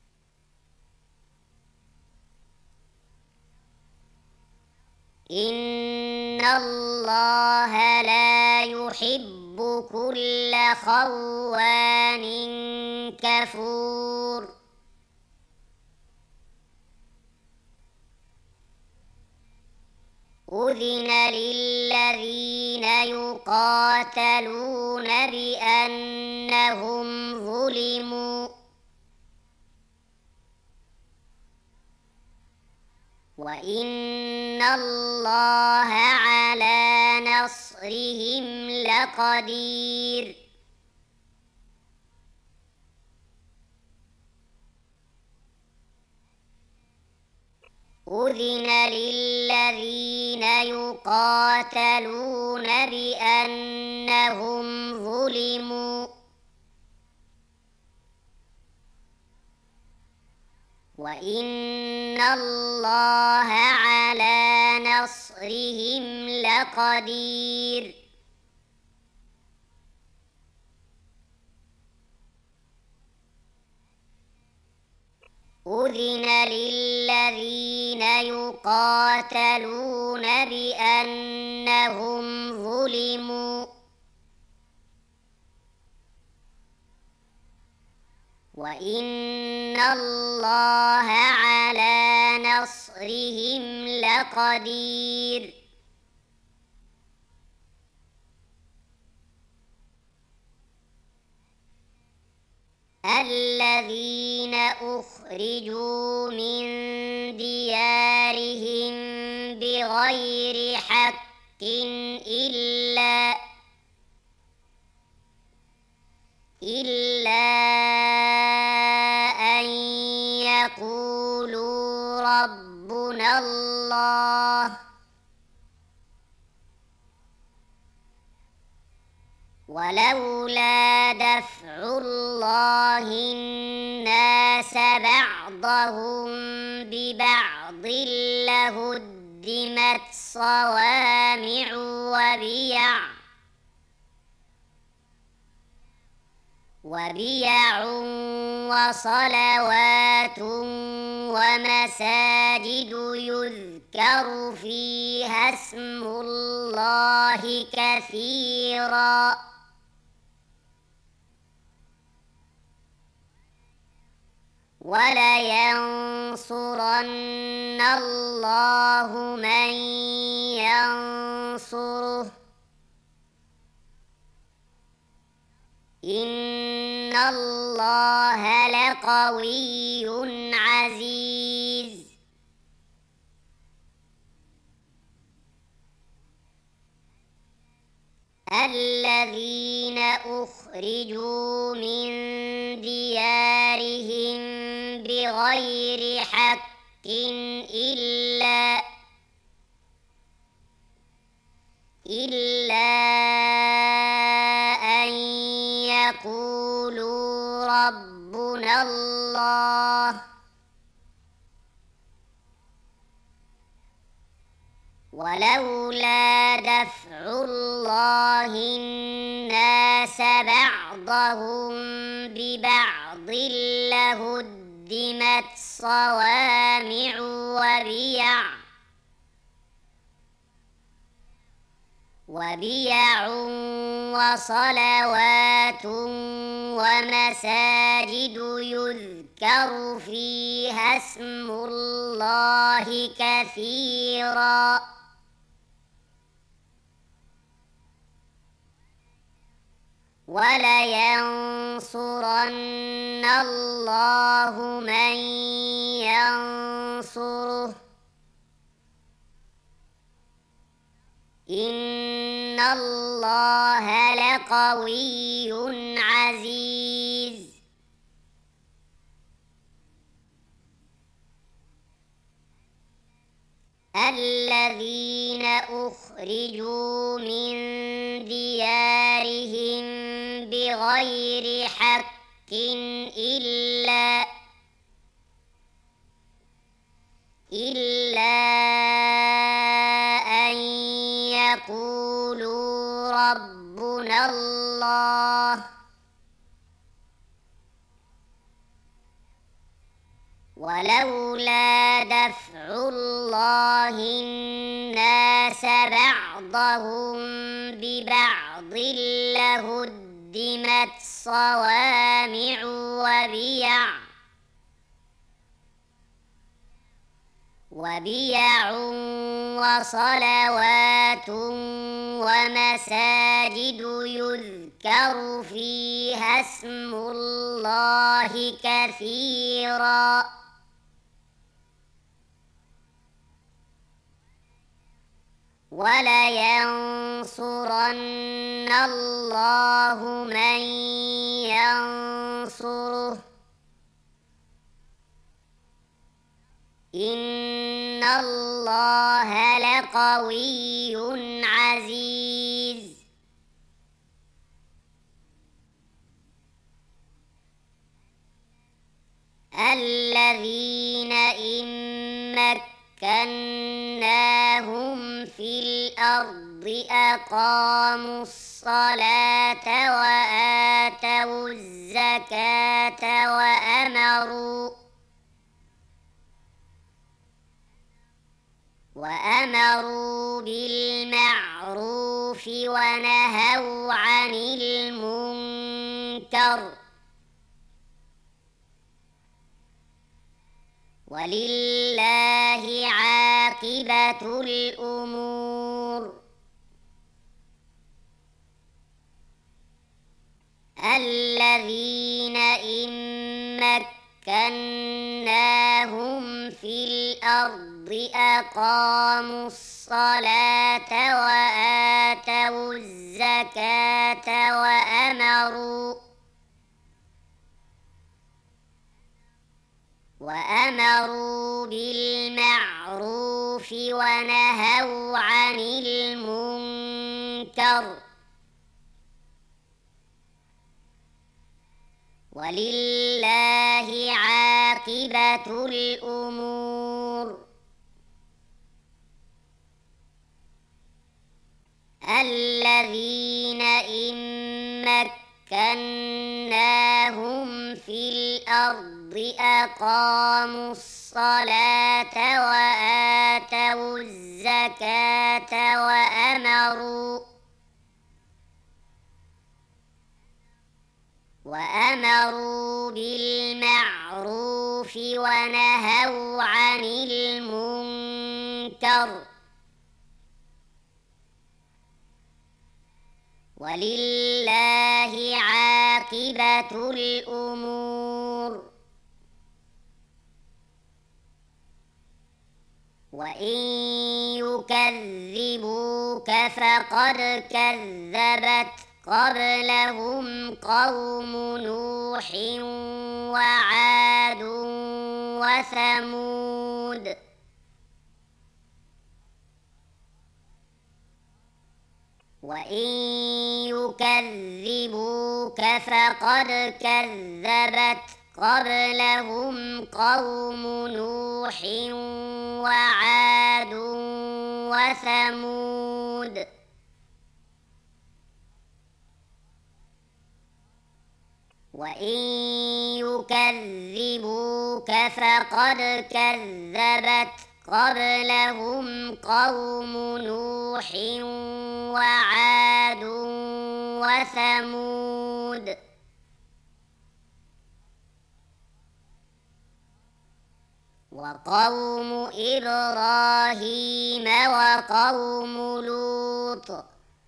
إن الله لا يحب كل خوان كفور أذن للذين يقاتلون بأنهم ظلموا وإن الله على نصرهم لقدير أذن للذين يقاتلون بأنهم ظلموا وإن الله على نصرهم لقدير أذن للذين يقاتلون بأنهم ظلموا وإن الله على نصرهم لقدير الذين أخرجوا من ديارهم بغير حق إلا أن يقولوا ربنا الله ولولا دفع الله الناس بعضهم ببعض لهدمت صوامع وبيع وصلوات ومساجد يذكر فيها اسم الله كثيرا ولينصرن الله من ينصره إن الله لقوي عزيز الذين أخرجوا من ديارهم بغير حق إلا أن يقولوا ربنا الله ولولا دفع الله الناس بعضهم ببعض لهدمت صوامع وبيع وصلوات ومساجد يذكر فيها اسم الله كثيرا ولينصرن الله من ينصره إن الله الله لقوي عزيز الذين أخرجوا من ديارهم بغير حق إلا أن يقولوا ربنا الله ولولا دفع الله الناس بعضهم ببعض لهدمت صوامع وبيع وصلوات ومساجد يذكر فيها اسم الله كثيرا ولينصرن الله من ينصره إن الله لقوي عزيز الذين إن مكناهم في الأرض أقاموا الصلاة وآتوا الزكاة وأمروا بالمعروف ونهوا عن المنكر ولله عاقبة الأمور الذين إن مكناهم في الأرض أقاموا الصلاة وآتوا الزكاة وأمروا بالمعروف ونهوا عن المنكر ولله عاقبة الأمور الذين إن مكناهم في الأرض أقاموا الصلاة وآتوا الزكاة وأمروا بالمعروف ونهوا عن المنكر ولله عاقبة الأمور وإن يكذبوك فقد كذبت قبلهم قوم نوح وعاد وثمود وإن يكذبوك فقد كذبت قبلهم قوم نوح وعاد وثمود وإن يكذبوك فقد كذبت قبلهم قوم نوح وعاد وثمود وقوم إبراهيم وقوم لوط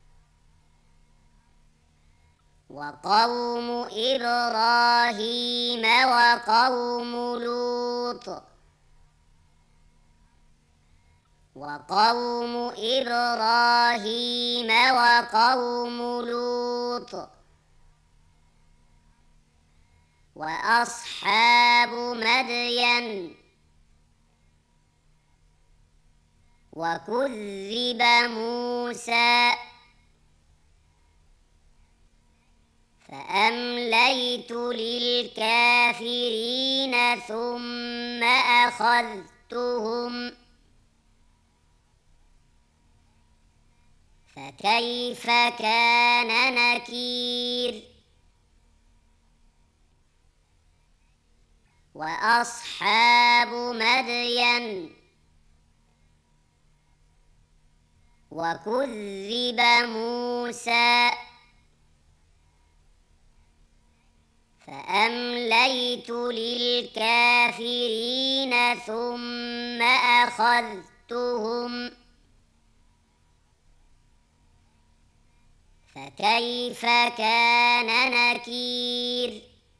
وقوم إبراهيم وقوم لوط وقوم إبراهيم وقوم لوط وأصحاب مدين وكذب موسى فأمليت للكافرين ثم أخذتهم فكيف كان نكير وأصحاب مدين وكذب موسى فأمليت للكافرين ثم أخذتهم فكيف كان نكير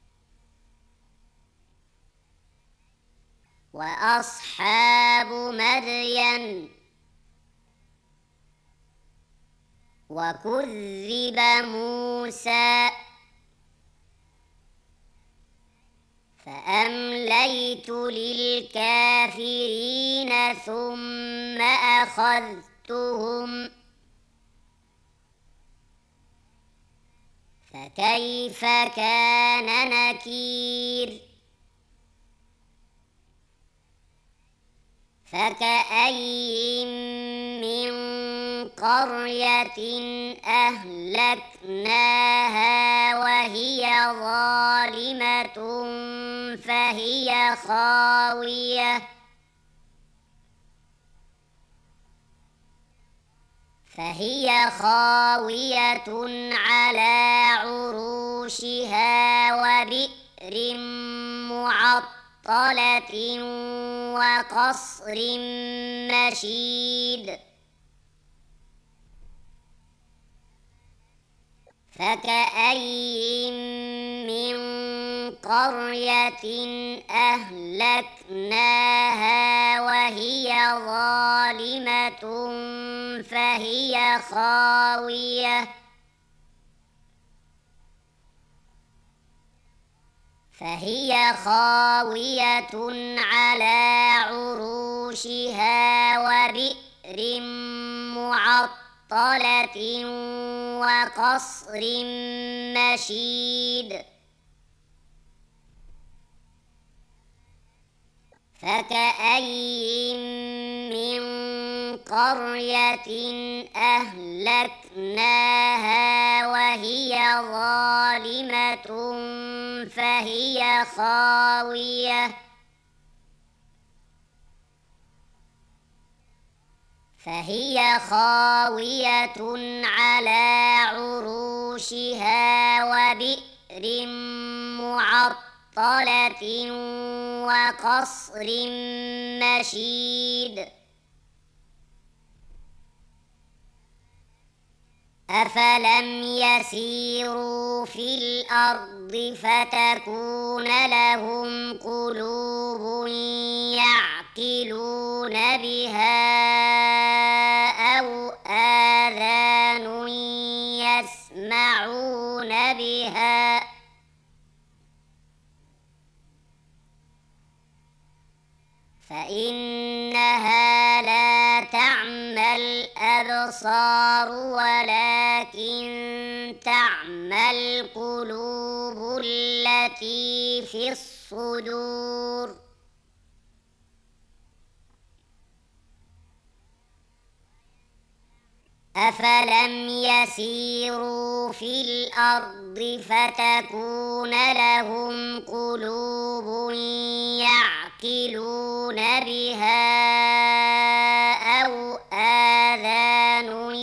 وأصحاب مدين وكذب موسى فأمليت للكافرين ثم أخذتهم فكيف كان نكير فكأي من قرية أهلكناها وهي ظالمة فهي خاوية على عروشها وبئر معطلة وقصر مشيد فكأي من قرية أهلكناها وهي ظالمة فهي خاوية على عروشها وبئر معطلة وقصر مشيد فكأي من قرية أهلكناها وهي ظالمة فهي خاوية على عروشها وبئر معطلة وقصر مشيد أفلم يسيروا في الأرض فتكون لهم قلوب يعقلون بها أو آذان يسمعون بها فإنها لا تعمى الأبصار ولكن تعمى القلوب التي في الصدور أفلم يسيروا في الأرض فتكون لهم قلوب يعقلون بها أو آذان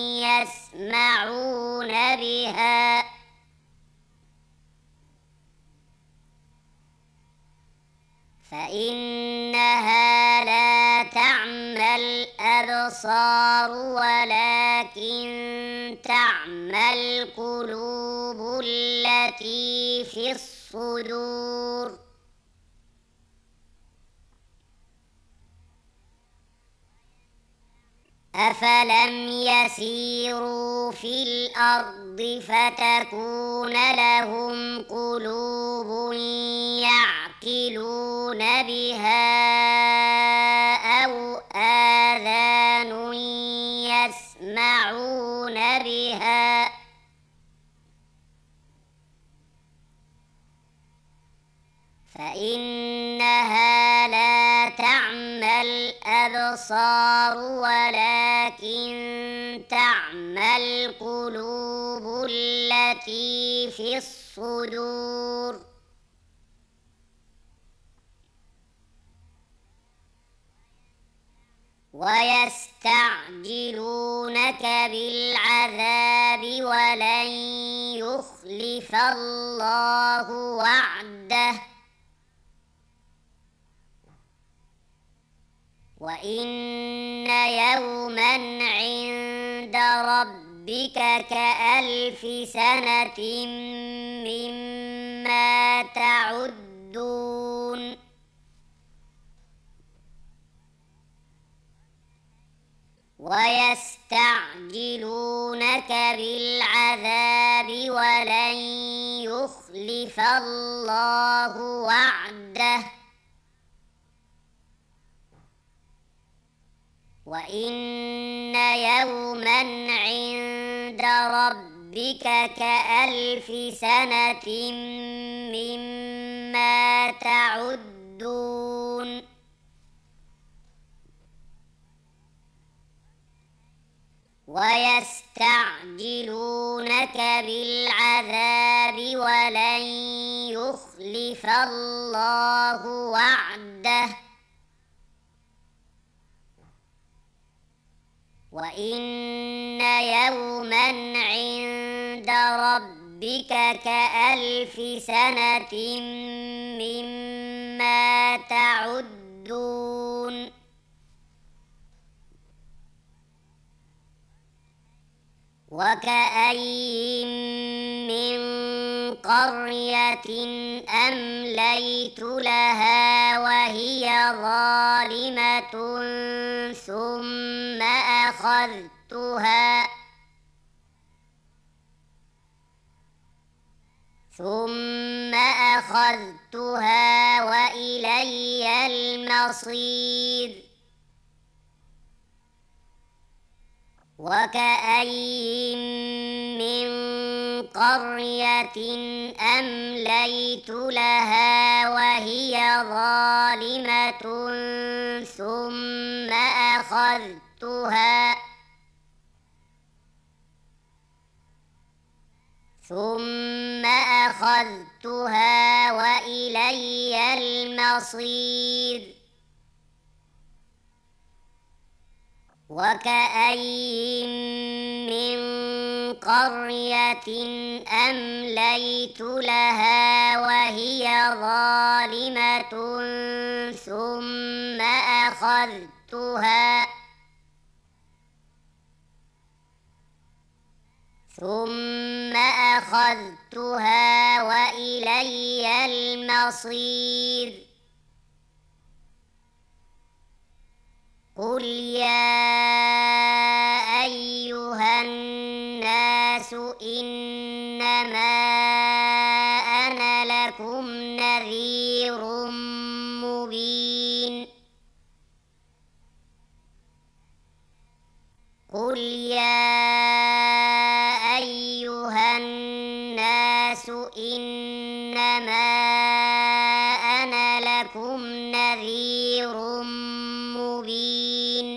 يسمعون بها فإنها لا تعمى الأبصار ولكن تعمى القلوب التي في الصدور أفلم يسيروا في الأرض فتكون لهم قلوب يعقلون بها أو آذان يسمعون بها فإنها لا تعمى الأبصار ولكن تعمى القلوب التي في الصدور ويستعجلونك بالعذاب ولن يخلف الله وعده وإن يوما عند ربك كألف سنة مما تعدون ويستعجلونك بالعذاب ولن يخلف الله وعده وإن يوما عند ربك كألف سنة مما تعدون ويستعجلونك بالعذاب ولن يخلف الله وعده وإن يوما عند ربك كألف سنة مما تعدون وكأين من قرية أمليت لها وهي ظالمة ثم أخذتها وإلي المصير وكأين من قرية أمليت لها وهي ظالمة ثم أخذتها وإلي المصير وكأين من قرية أمليت لها وهي ظالمة ثم أخذتها وإلي المصير قل يا أيها الناس إنما أنا لكم نذير مبين قل يا أيها الناس إنما أنا لكم نذير مبين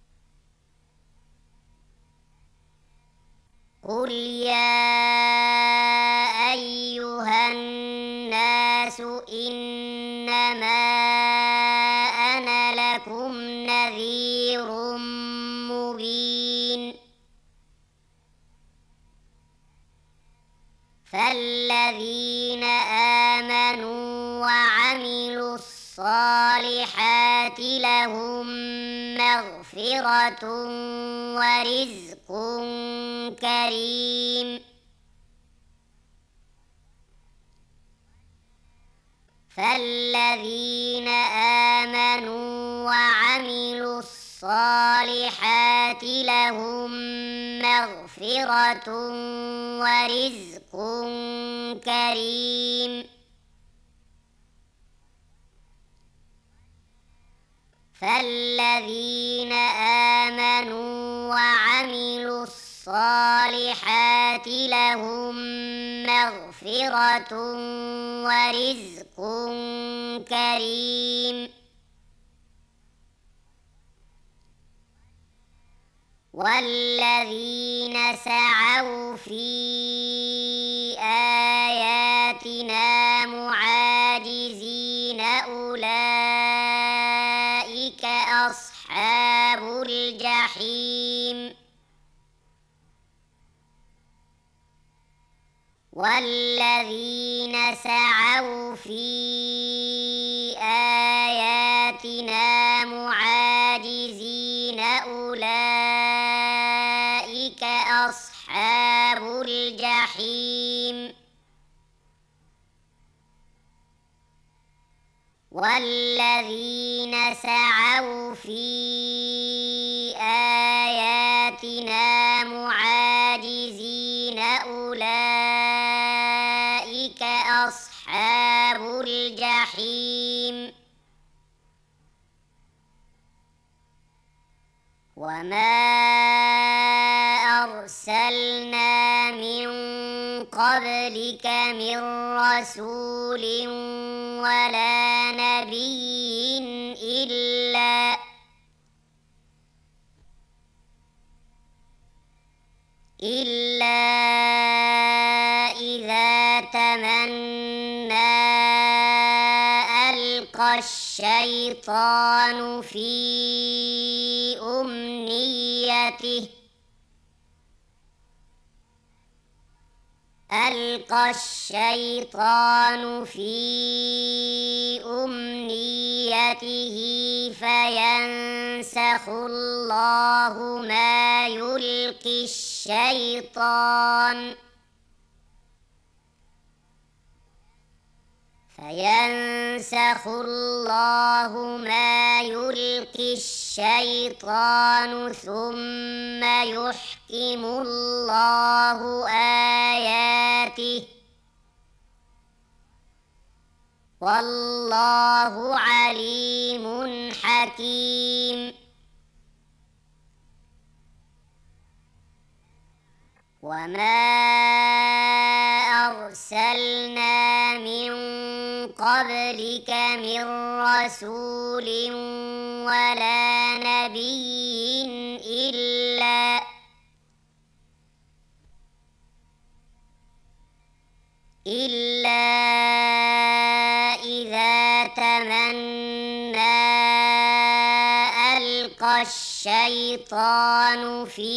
قل يا أيها الناس إنما أنا لكم نذير مبين فالذين آمنوا وعملوا الصالحات لهم مغفرة ورزق كريم فالذين آمنوا وعملوا الصالحات الصالحات لهم مغفرة ورزق كريم فالذين آمنوا وعملوا الصالحات لهم مغفرة ورزق كريم والذين سعوا في آياتنا معاجزين أولئك أصحاب الجحيم والذين سعوا في آياتنا معاجزين أولئك أصحاب الجحيم والذين سعوا في آياتنا معاجزين أولئك أصحاب الجحيم وما أرسلنا من قبلك من رسول ولا نبي إلا إذا تمنى ألقى الشيطان في أمنيته فينسخ الله ما يلقي الشيطان ثم يحكم الله آياته والله عليم حكيم وما أرسلنا من قبلك من رسول ولا نبي إلا إذا تمنى ألقى الشيطان في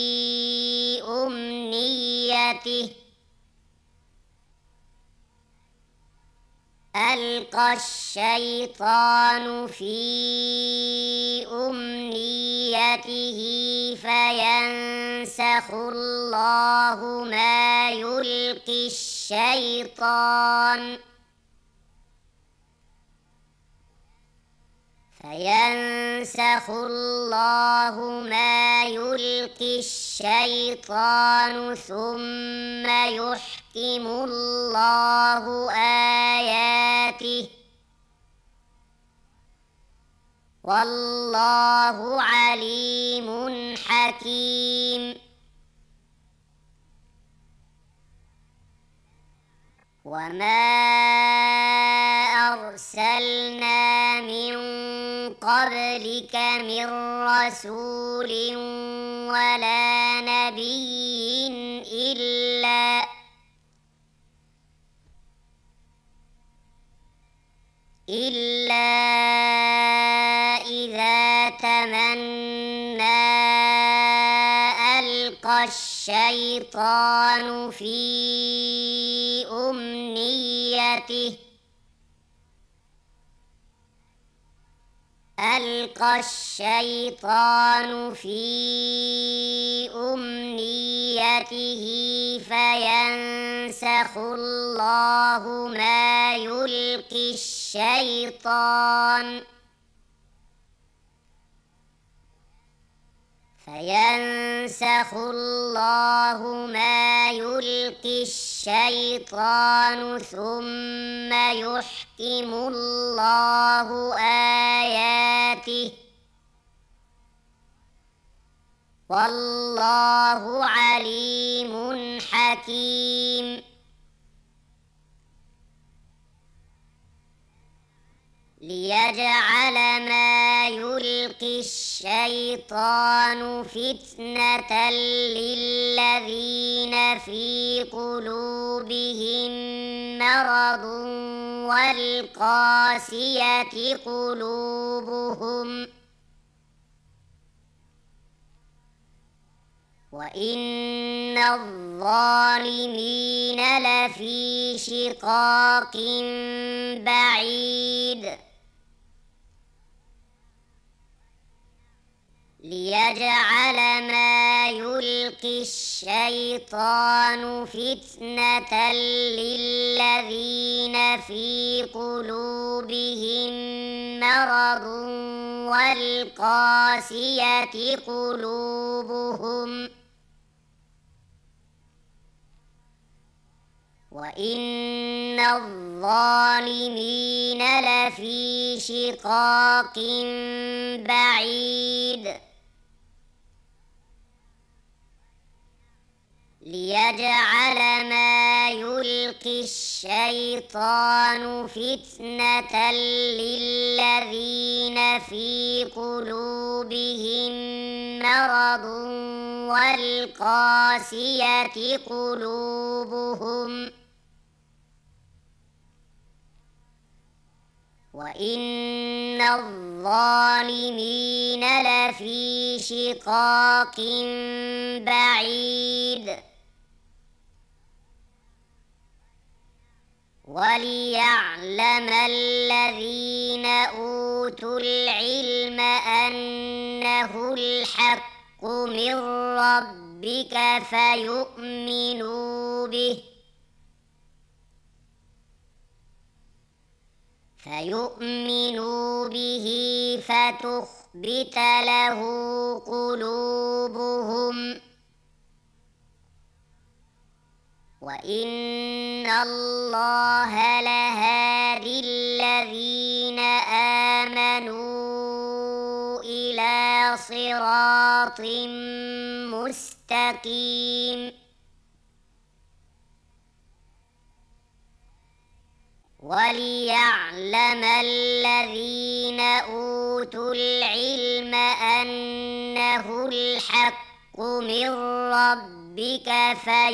أمنيته فينسخ الله ما يلقي الشيطان ثم يحكم الله آياته والله عليم حكيم وما أرسلنا من قبلك من رسول ولا نبي إلا إذا تمنى ألقى الشيطان في أمنيته فينسخ الله ما يلقي الشيطان فينسخ الله ما يلقي الشيطان ثم يحكم الله آياته والله عليم حكيم. ليجعل ما يلقي الشيطان فتنة للذين في قلوبهم مرض والقاسية قلوبهم وإن الظالمين لفي شقاق بعيد. ليجعل ما يلقي الشيطان فتنة للذين في قلوبهم مرض والقاسية قلوبهم وإن الظالمين لفي شقاق بعيد. ليجعل ما يلقي الشيطان فتنة للذين في قلوبهم مرض والقاسية قلوبهم وإن الظالمين لفي شقاق بعيد. وليعلم الذين أوتوا العلم أنه الحق من ربك فيؤمنوا به فتخبت له قلوبهم وإن الله لهادي الذين آمنوا إلى صراط مستقيم. وليعلم الذين أوتوا العلم أنه الحق من ربك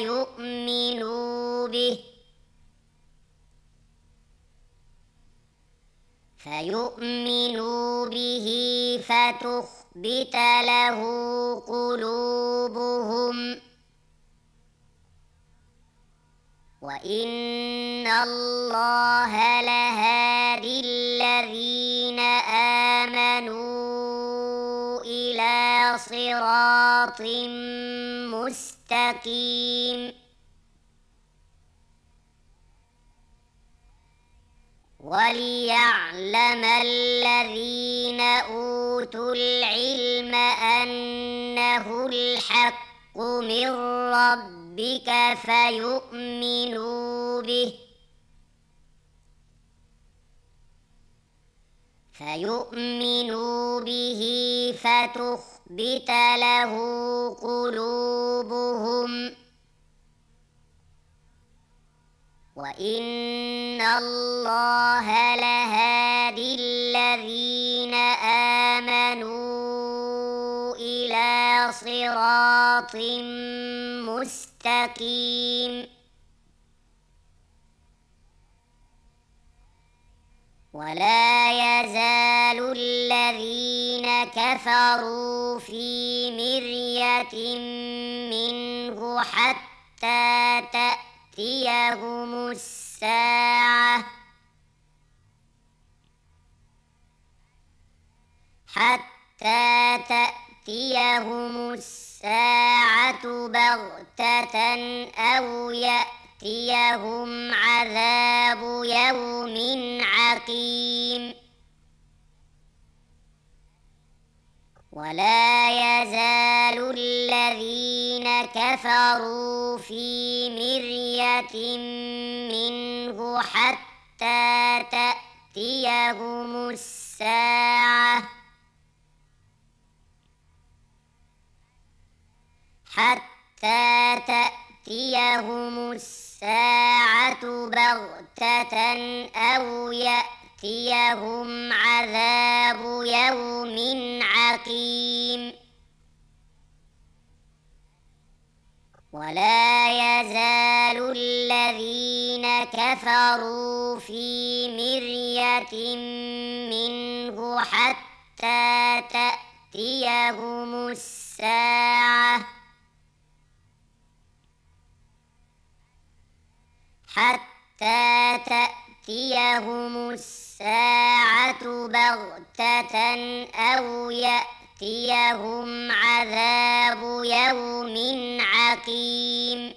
فيؤمنوا به فتخبت له قلوبهم وإن الله لهادي الذين آمنوا إلى صراط مستقيم. وليعلم الذين أوتوا العلم أنه الحق من ربك فيؤمنوا به فتخبت له قلوبهم وإن الله لهادي الذين آمنوا إلى صراط مستقيم. ولا يزال الذين كفروا في مرية منه حتى تأتيهم الساعة بغتة أو يأتيهم عذاب يوم عقيم. ولا يزال كفروا في مرية منه حتى تأتيهم الساعة بغتة أو يأتيهم عذاب يوم عقيم ولا يزال الذين كفروا في مرية منه حتى تأتيهم الساعة بغتة أو يأتيهم عذاب يوم عقيم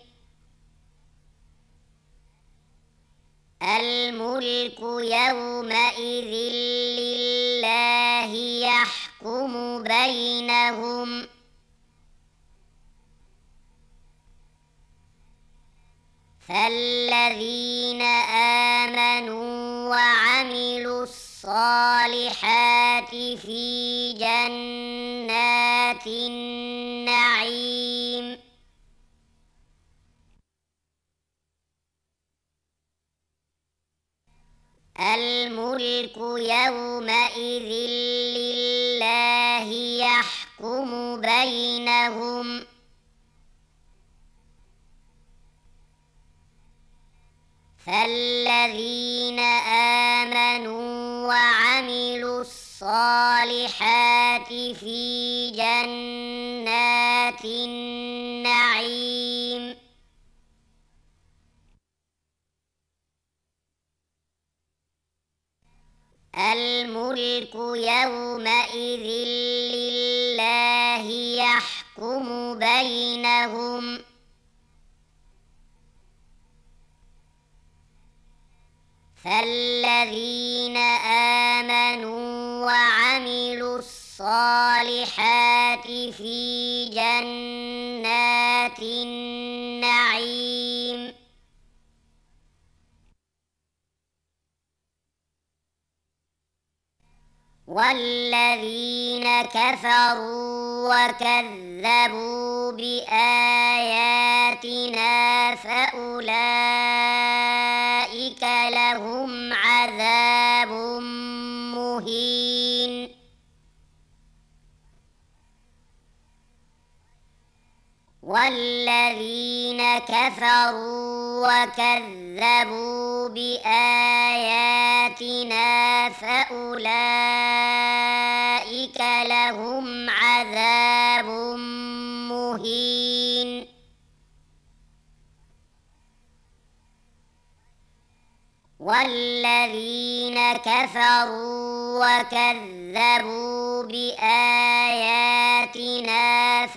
الملك يومئذ لله يحكم بينهم فالذين آمنوا وعملوا الصالحات في جنات النعيم الملك يومئذ لله يحكم بينهم فالذين آمنوا وعملوا الصالحات في جنات النعيم الملك يومئذ لله يحكم بينهم فالذين آمنوا وعملوا الصالحات في جنات النعيم والذين كفروا وكذبوا بآياتنا فأولئك لهم عذاب مهين والذين كفروا وكذبوا بآياتنا فأولئك لهم عذاب مهين والذين كفروا وكذبوا بآياتنا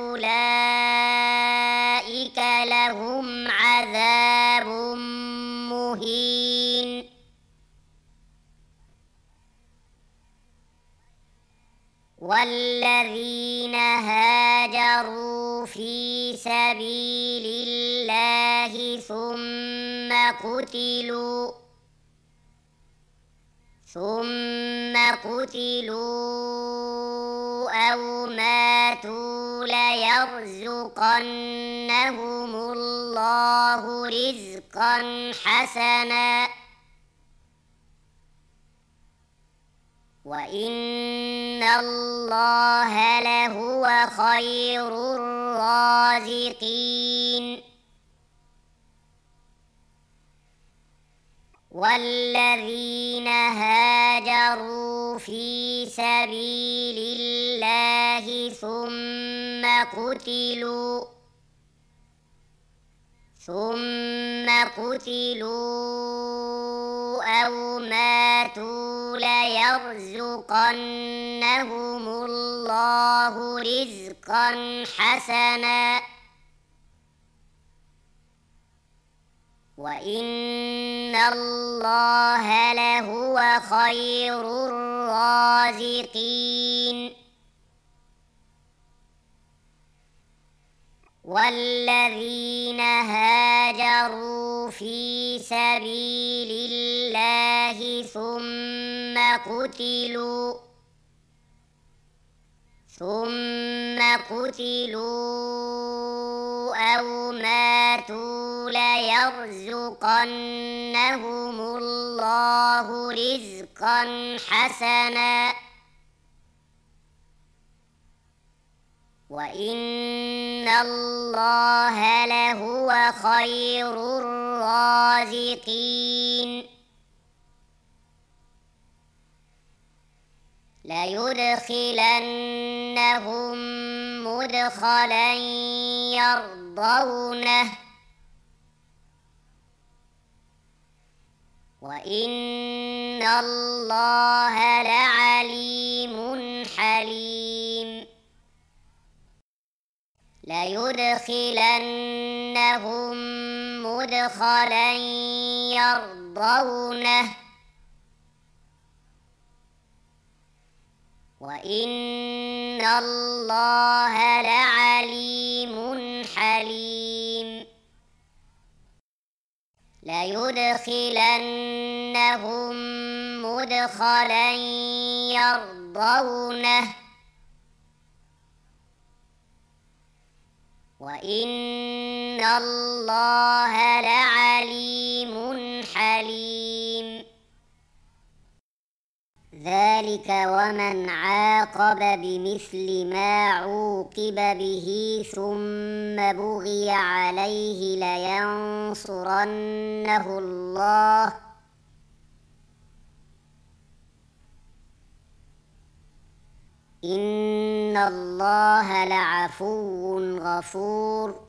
فأولئك لهم عذاب مهين والذين هاجروا في سبيل الله ثم قتلوا أو ماتوا ليرزقنهم الله رزقا حسنا وإن الله لهو خير الرازقين والذين هاجروا في سبيل الله ثم قتلوا أو ماتوا ليرزقنهم الله رزقا حسنا وإن الله لهو خير الرازقين والذين هاجروا في سبيل الله ثم قتلوا أو ماتوا ليرزقنهم الله رزقا حسنا وإن الله لهو خير الرازقين ليدخلنهم مدخلا يرضونه وإن الله لعليم حليم ليدخلنهم مدخلا يرضونه وإن الله لعليم حليم ليدخلنهم مدخلا يرضونه وإن الله لعليم حليم ذلك ومن عاقب بمثل ما عوقب به ثم بغي عليه لينصرنه الله إن الله لعفو غفور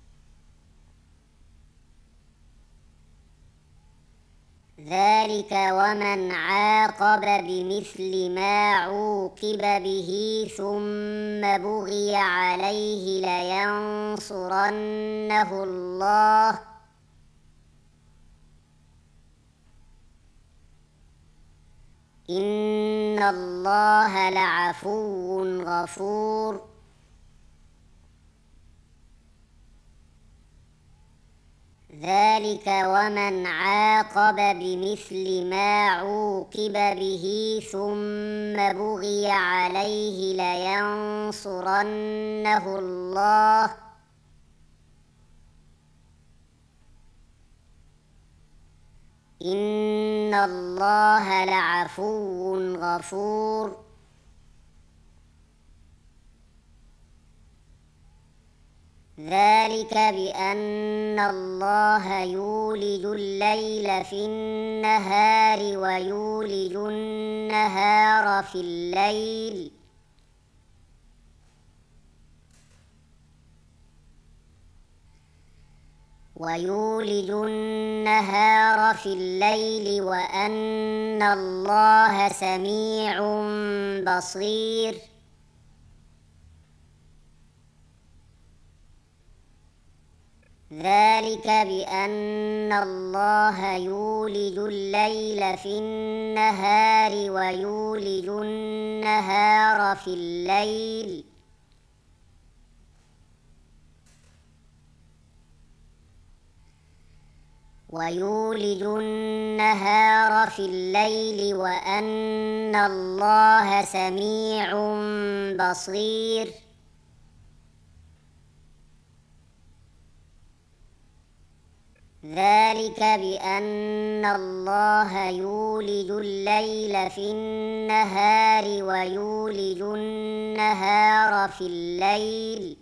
ذلك ومن عاقب بمثل ما عوقب به ثم بغي عليه لينصرنه الله إن الله لعفو غفور ذلك ومن عاقب بمثل ما عوقب به ثم بغي عليه لينصرنه الله إن الله لعفو غفور ذلك بأن الله يولج الليل في النهار ويولج النهار في الليل وأن الله سميع بصير ذلك بأن الله يولج الليل في النهار ويولج النهار في الليل وأن الله سميع بصير ذلك بأن الله يولج الليل في النهار ويولج النهار في الليل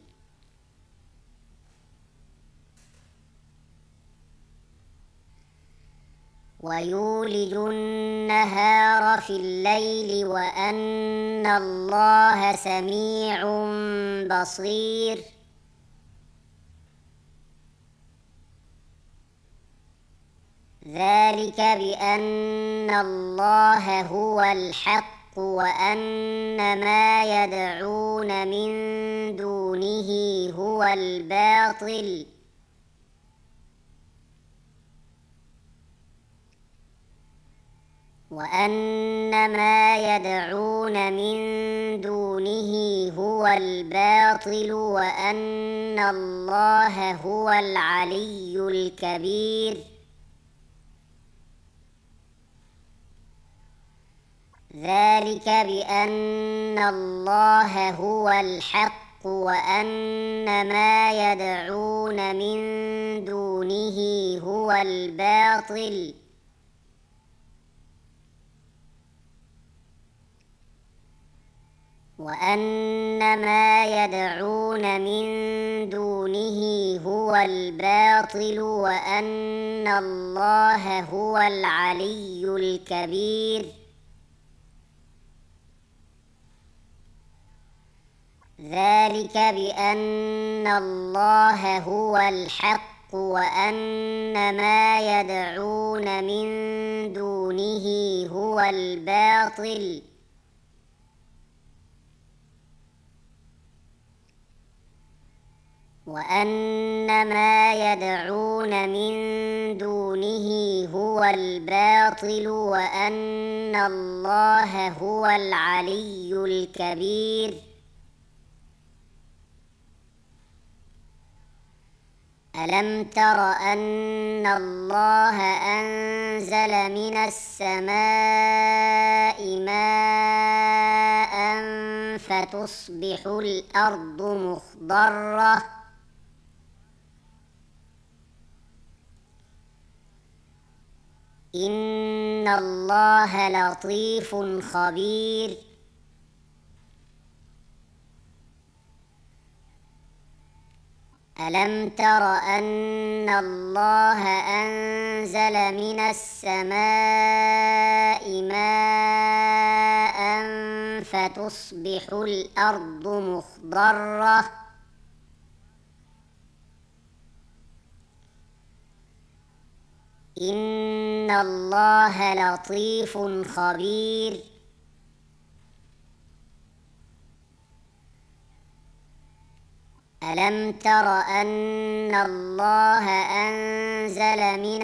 وأن الله سميع بصير ذلك بأن الله هو الحق وأن ما يدعون من دونه هو الباطل وأن ما يدعون من دونه هو الباطل وأن الله هو العلي الكبير. ذلك بأن الله هو الحق وأن ما يدعون من دونه هو الباطل وأن ما يدعون من دونه هو الباطل وأن الله هو العلي الكبير. ذلك بأن الله هو الحق وأن ما يدعون من دونه هو الباطل وأن ما يدعون من دونه هو الباطل وأن الله هو العلي الكبير. ألم تر أن الله أنزل من السماء ماء فتصبح الأرض مخضرة إن الله لطيف خبير. ألم تر أن الله أنزل من السماء ماء فتصبح الأرض مخضرة إن الله لطيف خبير. ألم تر أن الله أنزل من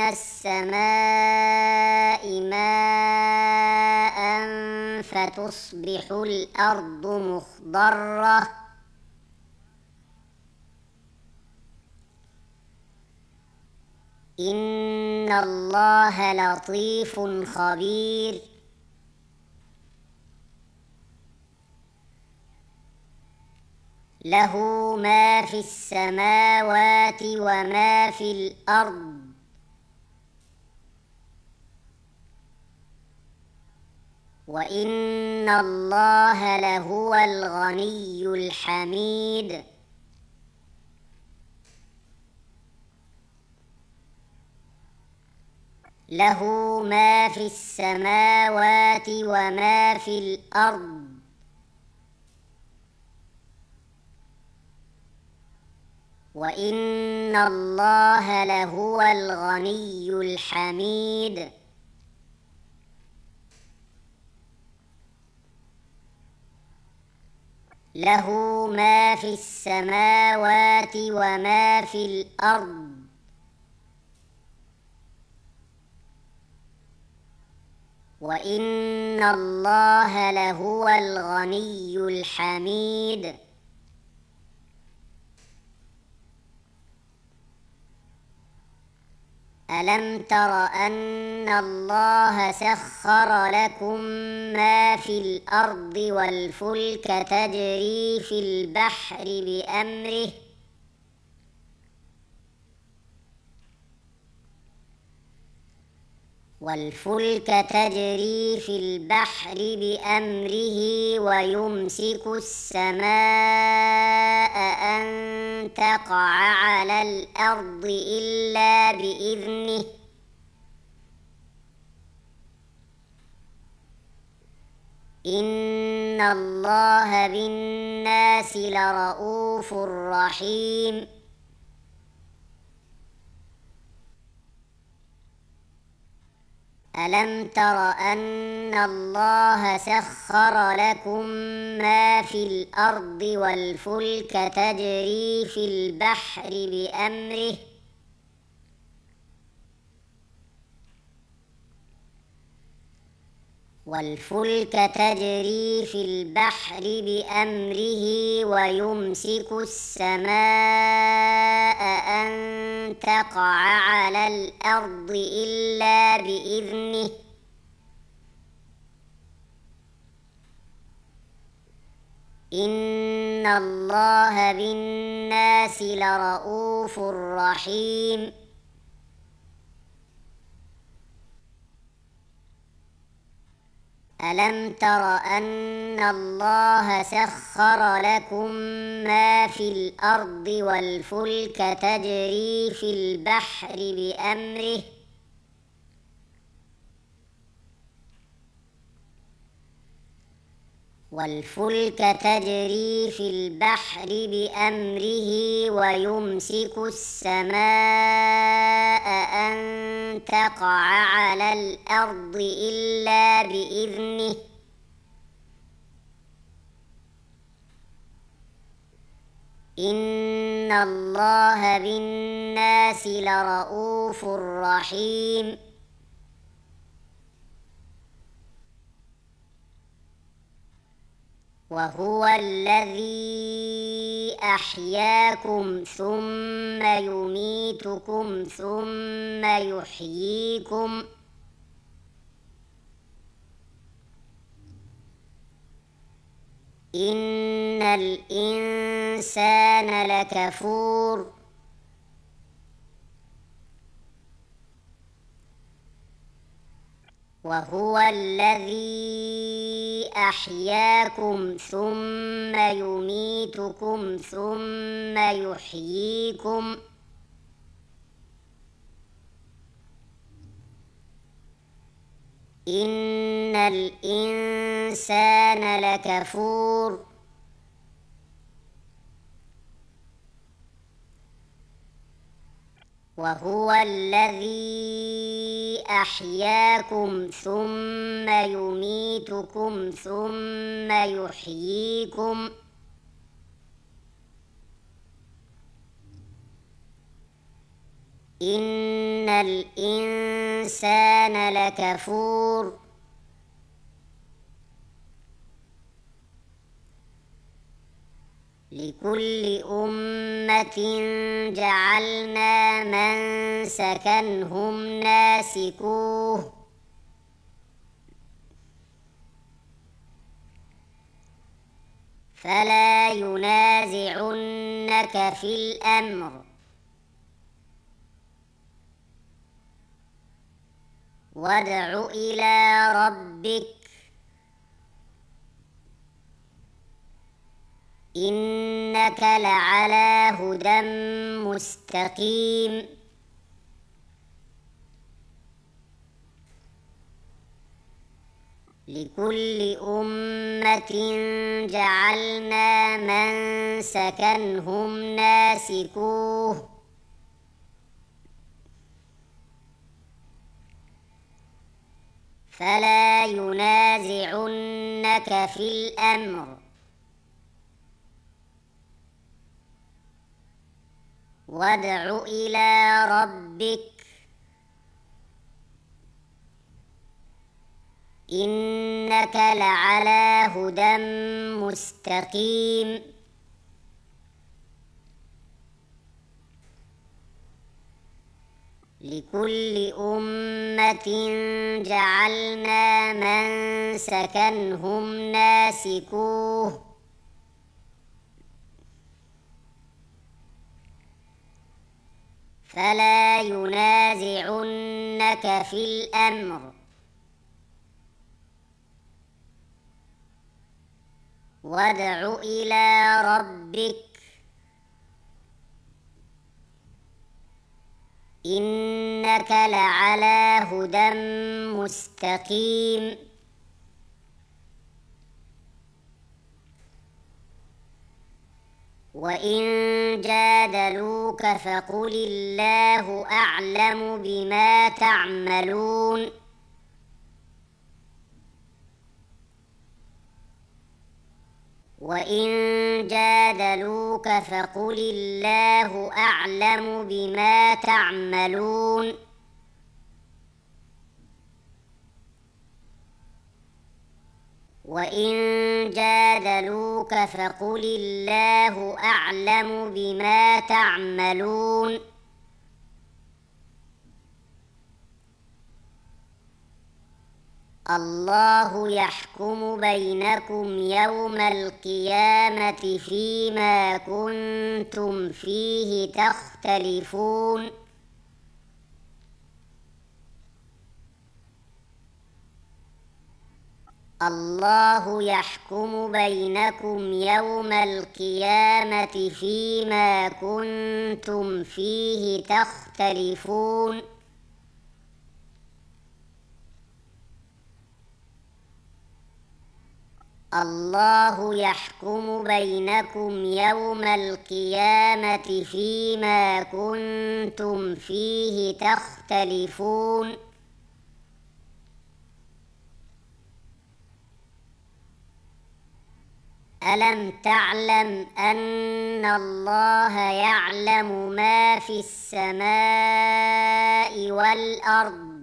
السماء ماء فتصبح الأرض مخضرة إن الله لطيف خبير. له ما في السماوات وما في الأرض وإن الله لهو الغني الحميد. له ما في السماوات وما في الأرض وإن الله لهو الغني الحميد. له ما في السماوات وما في الأرض وإن الله لهو الغني الحميد. ألم تر أن الله سخر لكم ما في الأرض والفلك تجري في البحر بأمره ويمسك السماء أن تقع على الأرض إلا بإذنه إن الله بالناس لرءوف رحيم. ألم تر أن الله سخر لكم ما في الأرض والفلك تجري في البحر بأمره والفلك تجري في البحر بأمره ويمسك السماء أن تقع على الأرض إلا بإذنه إن الله بالناس لرءوف رحيم ألم تر أن الله سخر لكم ما في الأرض والفلك تجري في البحر بأمره ويمسك السماء أن تقع على الأرض إلا بإذنه إن الله بالناس لرءوف رحيم وهو الذي أحياكم ثم يميتكم ثم يحييكم إن الإنسان لكفور وهو الذي أحياكم ثم يميتكم ثم يحييكم إن الإنسان لكفور وهو الذي أحياكم ثم يميتكم ثم يحييكم إن الإنسان لكفور لكل أمة جعلنا منسكا هم ناسكوه فلا ينازعنك في الأمر وادع إلى ربك إنك لعلى هدى مستقيم لكل أمة جعلنا منسكا هم ناسكوه فلا ينازعنك في الأمر وادع إلى ربك إنك لعلى هدى مستقيم لكل أمة جعلنا منسكا هم ناسكوه فلا ينازعنك في الأمر وادع إلى ربك إنك لعلى هدى مستقيم وإن جادلوك فقل الله أعلم بما تعملون وإن جادلوك فقل الله أعلم بما تعملون وإن جادلوك فقل الله أعلم بما تعملون الله يحكم بينكم يوم القيامة فيما كنتم فيه تختلفون الله يحكم بينكم يوم القيامة فيما كنتم فيه تختلفون الله يحكم بينكم يوم القيامة فيما كنتم فيه تختلفون ألم تعلم أن الله يعلم ما في السماء والأرض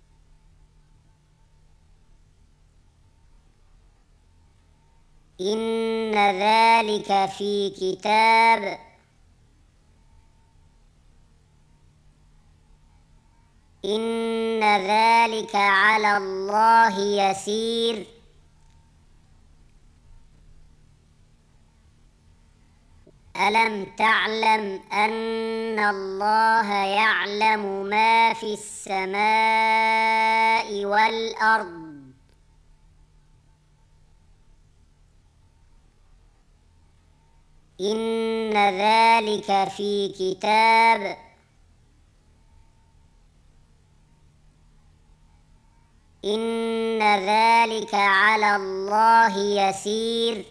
إن ذلك في كتاب إن ذلك على الله يسير ألم تعلم أن الله يعلم ما في السماء والأرض إن ذلك في كتاب إن ذلك على الله يسير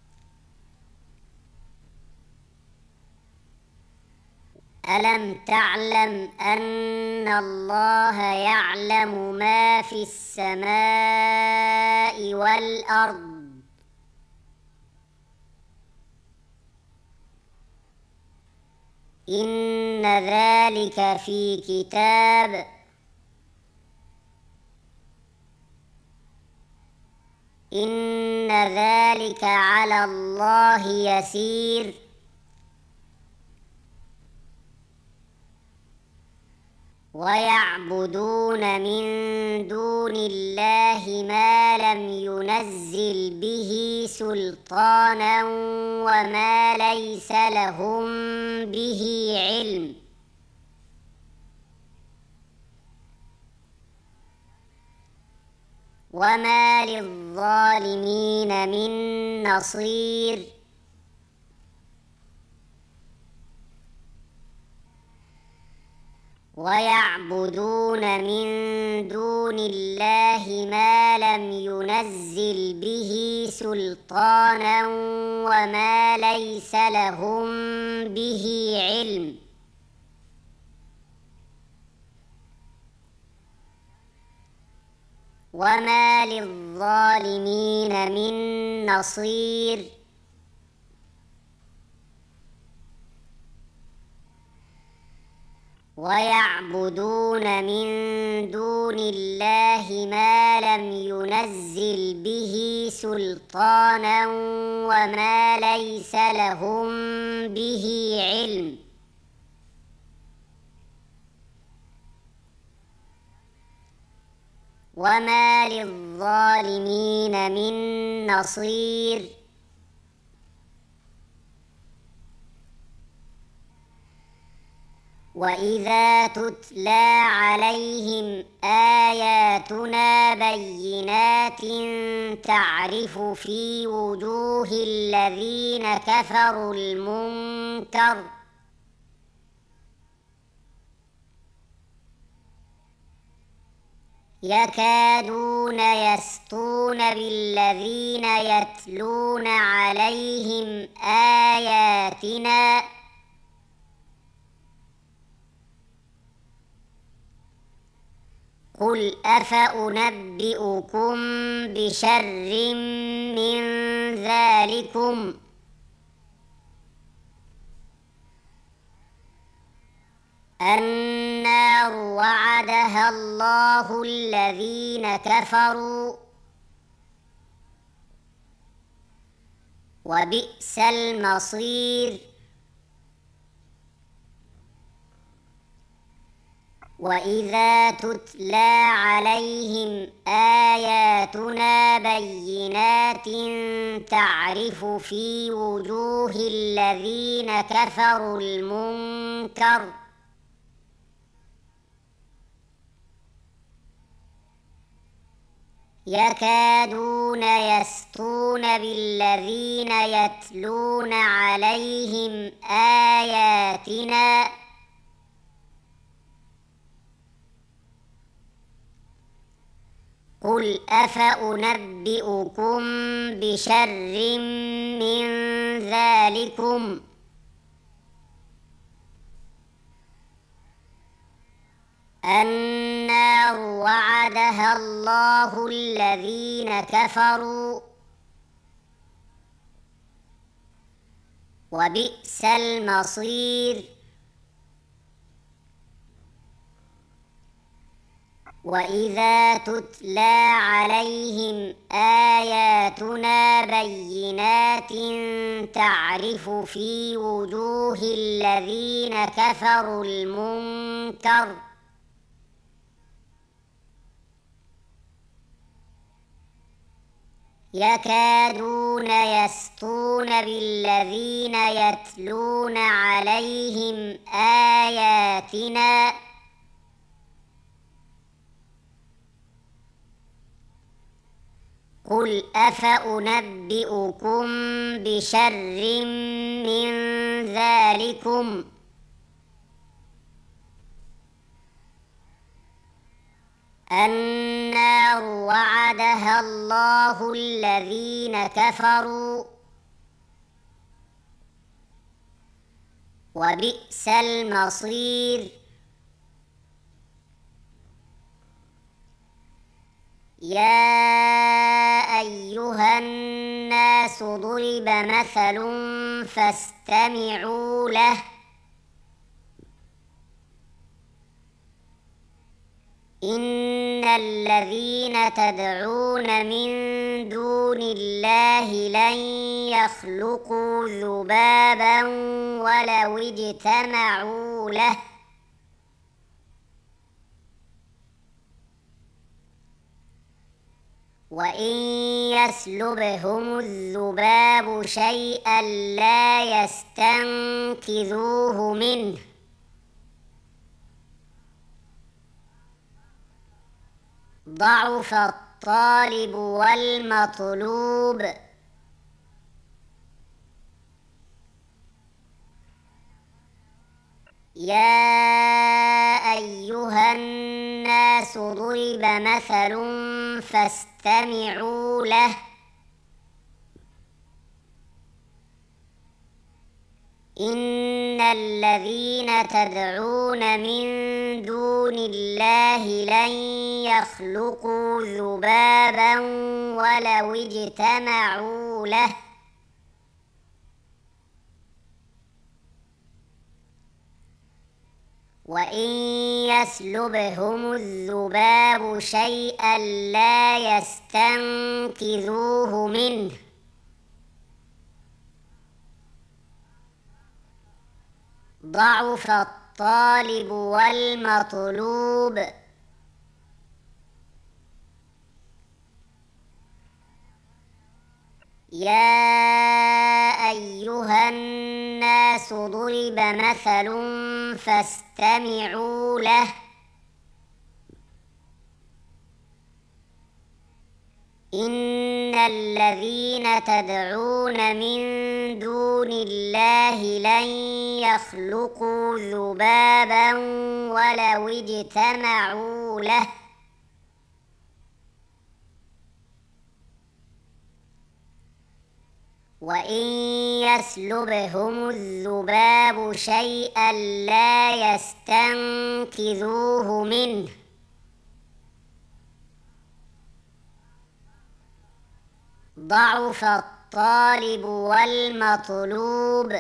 ألم تعلم أن الله يعلم ما في السماء والأرض إن ذلك في كتاب إن ذلك على الله يسير ويعبدون من دون الله ما لم ينزل به سلطانا وما ليس لهم به علم وما للظالمين من نصير ويعبدون من دون الله ما لم ينزل به سلطانا وما ليس لهم به علم وما للظالمين من نصير ويعبدون من دون الله ما لم ينزل به سلطانا وما ليس لهم به علم وما للظالمين من نصير وإذا تتلى عليهم آياتنا بينات تعرف في وجوه الذين كفروا المنكر يكادون يسطون بالذين يتلون عليهم آياتنا قل أفأنبئكم بشر من ذلكم النار وعدها الله الذين كفروا وبئس المصير. وإذا تتلى عليهم آياتنا بينات تعرف في وجوه الذين كفروا المنكر يكادون يسطون بالذين يتلون عليهم آياتنا قل أفأنبئكم بشر من ذلكم النار وعدها الله الذين كفروا وبئس المصير. وإذا تتلى عليهم آياتنا بينات تعرف في وجوه الذين كفروا المنكر يكادون يسطون بالذين يتلون عليهم آياتنا قل أفأنبئكم بشر من ذلكم النار وعدها الله الذين كفروا وبئس المصير. يا أيها الناس ضرب مثل فاستمعوا له إن الذين تدعون من دون الله لن يخلقوا ذبابا ولو اجتمعوا له وإن يسلبهم الذباب شيئا لا يستنقذوه منه ضعف الطالب والمطلوب. يا أيها الناس ضرب مثل فاستمعوا له إن الذين تدعون من دون الله لن يخلقوا ذبابا ولو اجتمعوا له وإن يسلبهم الذباب شيئا لا يستنقذوه منه ضعف الطالب والمطلوب. يا أيها الناس ضرب مثل فاستمعوا له إن الذين تدعون من دون الله لن يخلقوا ذبابا ولو اجتمعوا له وإن يسلبهم الذباب شيئا لا يستنقذوه منه ضعف الطالب والمطلوب.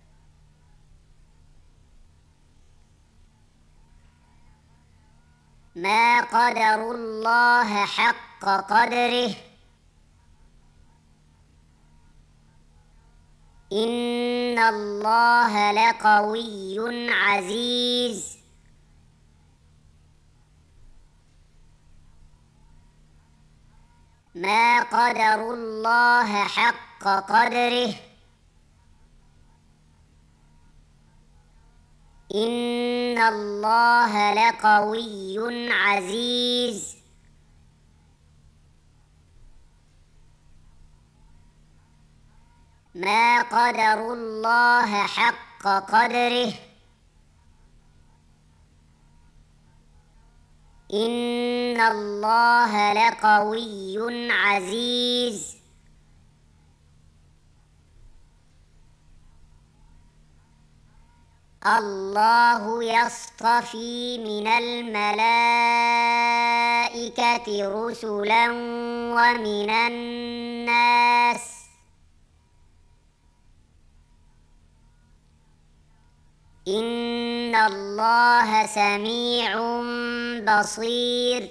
ما قدروا الله حق قدره إن الله لقوي عزيز. ما قدروا الله حق قدره. إن الله لقوي عزيز. ما قدروا الله حق قدره. إن الله لقوي عزيز. الله يصطفي من الملائكة رسلا ومن الناس. إن الله سميع بصير.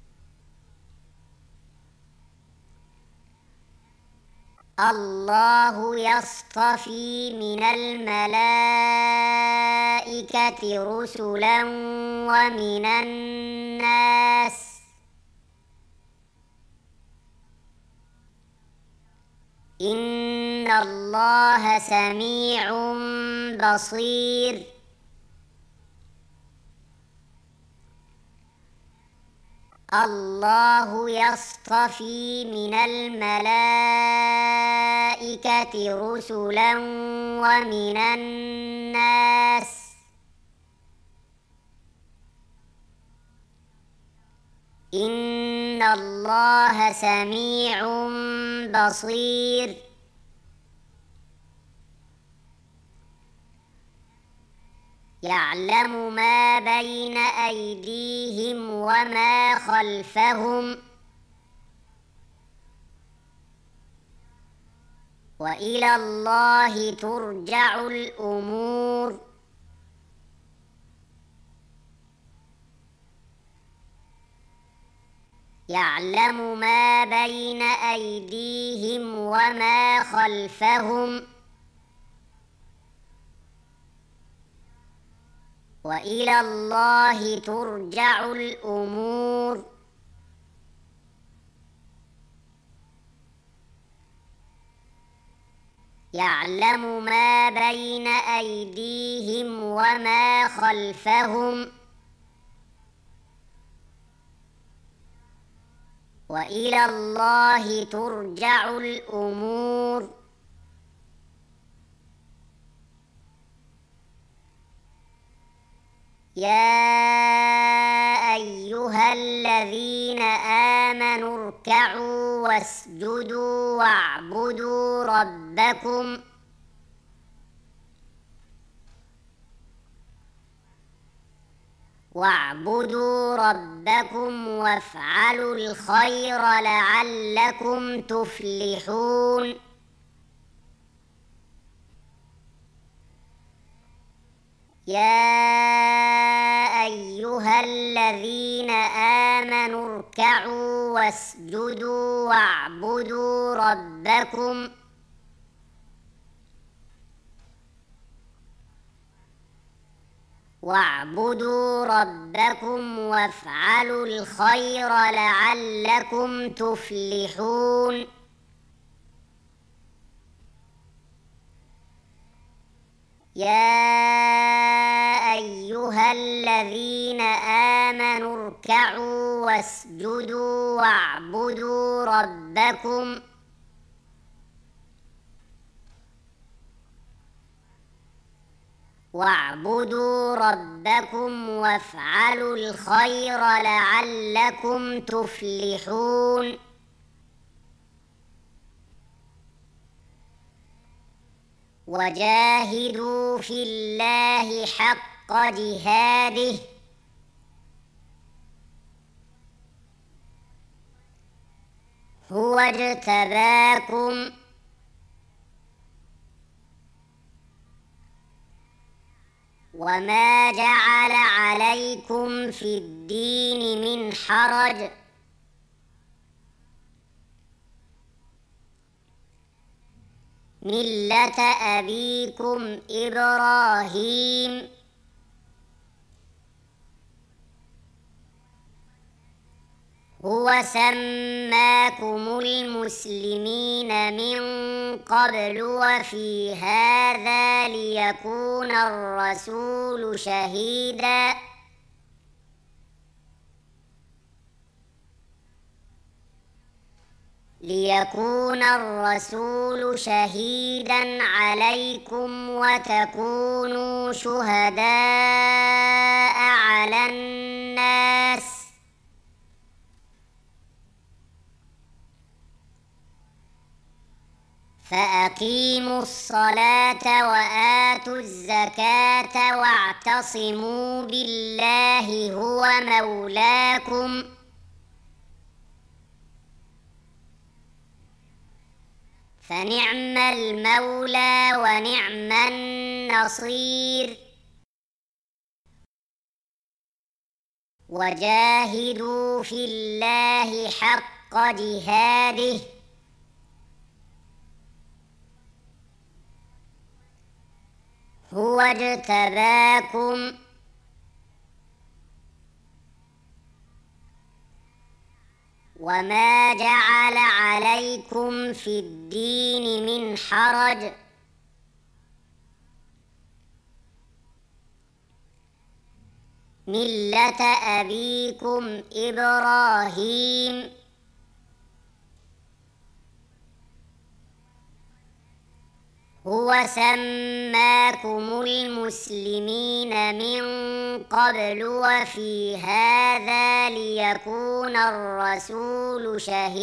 الله يصطفي من الملائكة رسلا ومن الناس. إن الله سميع بصير. الله يصطفي من الملائكة رسلا ومن الناس. إن الله سميع بصير. يعلم ما بين أيديهم وما خلفهم وإلى الله ترجع الأمور. يعلم ما بين أيديهم وما خلفهم وإلى الله ترجع الأمور. يعلم ما بين أيديهم وما خلفهم وإلى الله ترجع الأمور. يا أيها الذين آمنوا اركعوا واسجدوا واعبدوا ربكم وافعلوا الخير لعلكم تفلحون. يا أيها الذين آمنوا اركعوا واسجدوا واعبدوا ربكم وافعلوا الخير لعلكم تفلحون. يا أيها الذين آمنوا اركعوا واسجدوا واعبدوا ربكم وافعلوا الخير لعلكم تفلحون. وجاهدوا في الله حق جهاده هو اجتباكم وما جعل عليكم في الدين من حرج ملة أبيكم إبراهيم هو سماكم المسلمين من قبل وفي هذا ليكون الرسول شهيدا عليكم وتكونوا شهداء على الناس فأقيموا الصلاة وآتوا الزكاة واعتصموا بالله هو مولاكم فنعم المولى ونعم النصير وجاهدوا في الله حق جهاده هو اجتباكم وما جعل عليكم في الدين من حرج ملة أبيكم إبراهيم هو سماكم المسلمين من قبل وفي هذا ليكون الرسول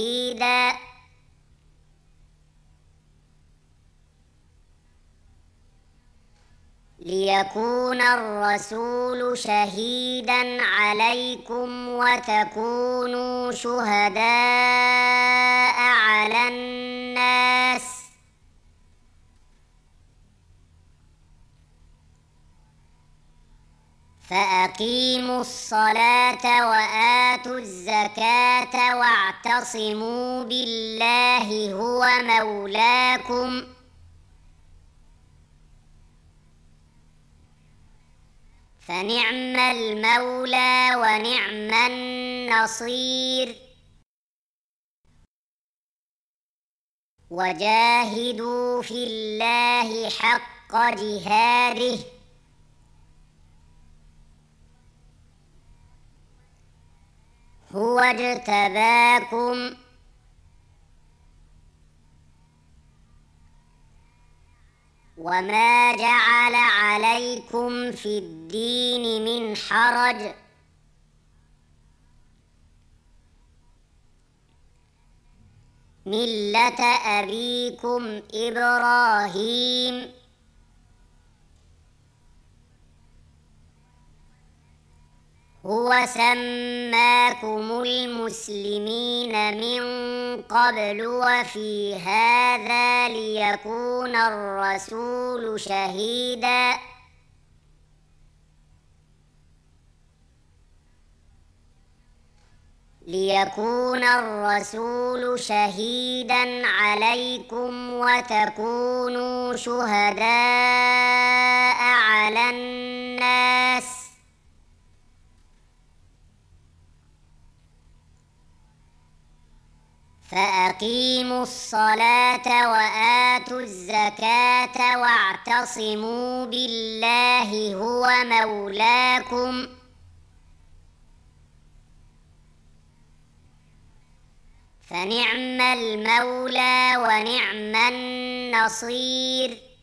شهيدا عليكم وتكونوا شهداء على الناس فأقيموا الصلاة وآتوا الزكاة واعتصموا بالله هو مولاكم فنعم المولى ونعم النصير وجاهدوا في الله حق جهاده هو اجتباكم وما جعل عليكم في الدين من حرج ملة أبيكم إبراهيم هو سماكم المسلمين من قبل وفي هذا ليكون الرسول شهيدا عليكم وتكونوا شهداء على الناس فأقيموا الصلاة وآتوا الزكاة واعتصموا بالله هو مولاكم فنعم المولى ونعم النصير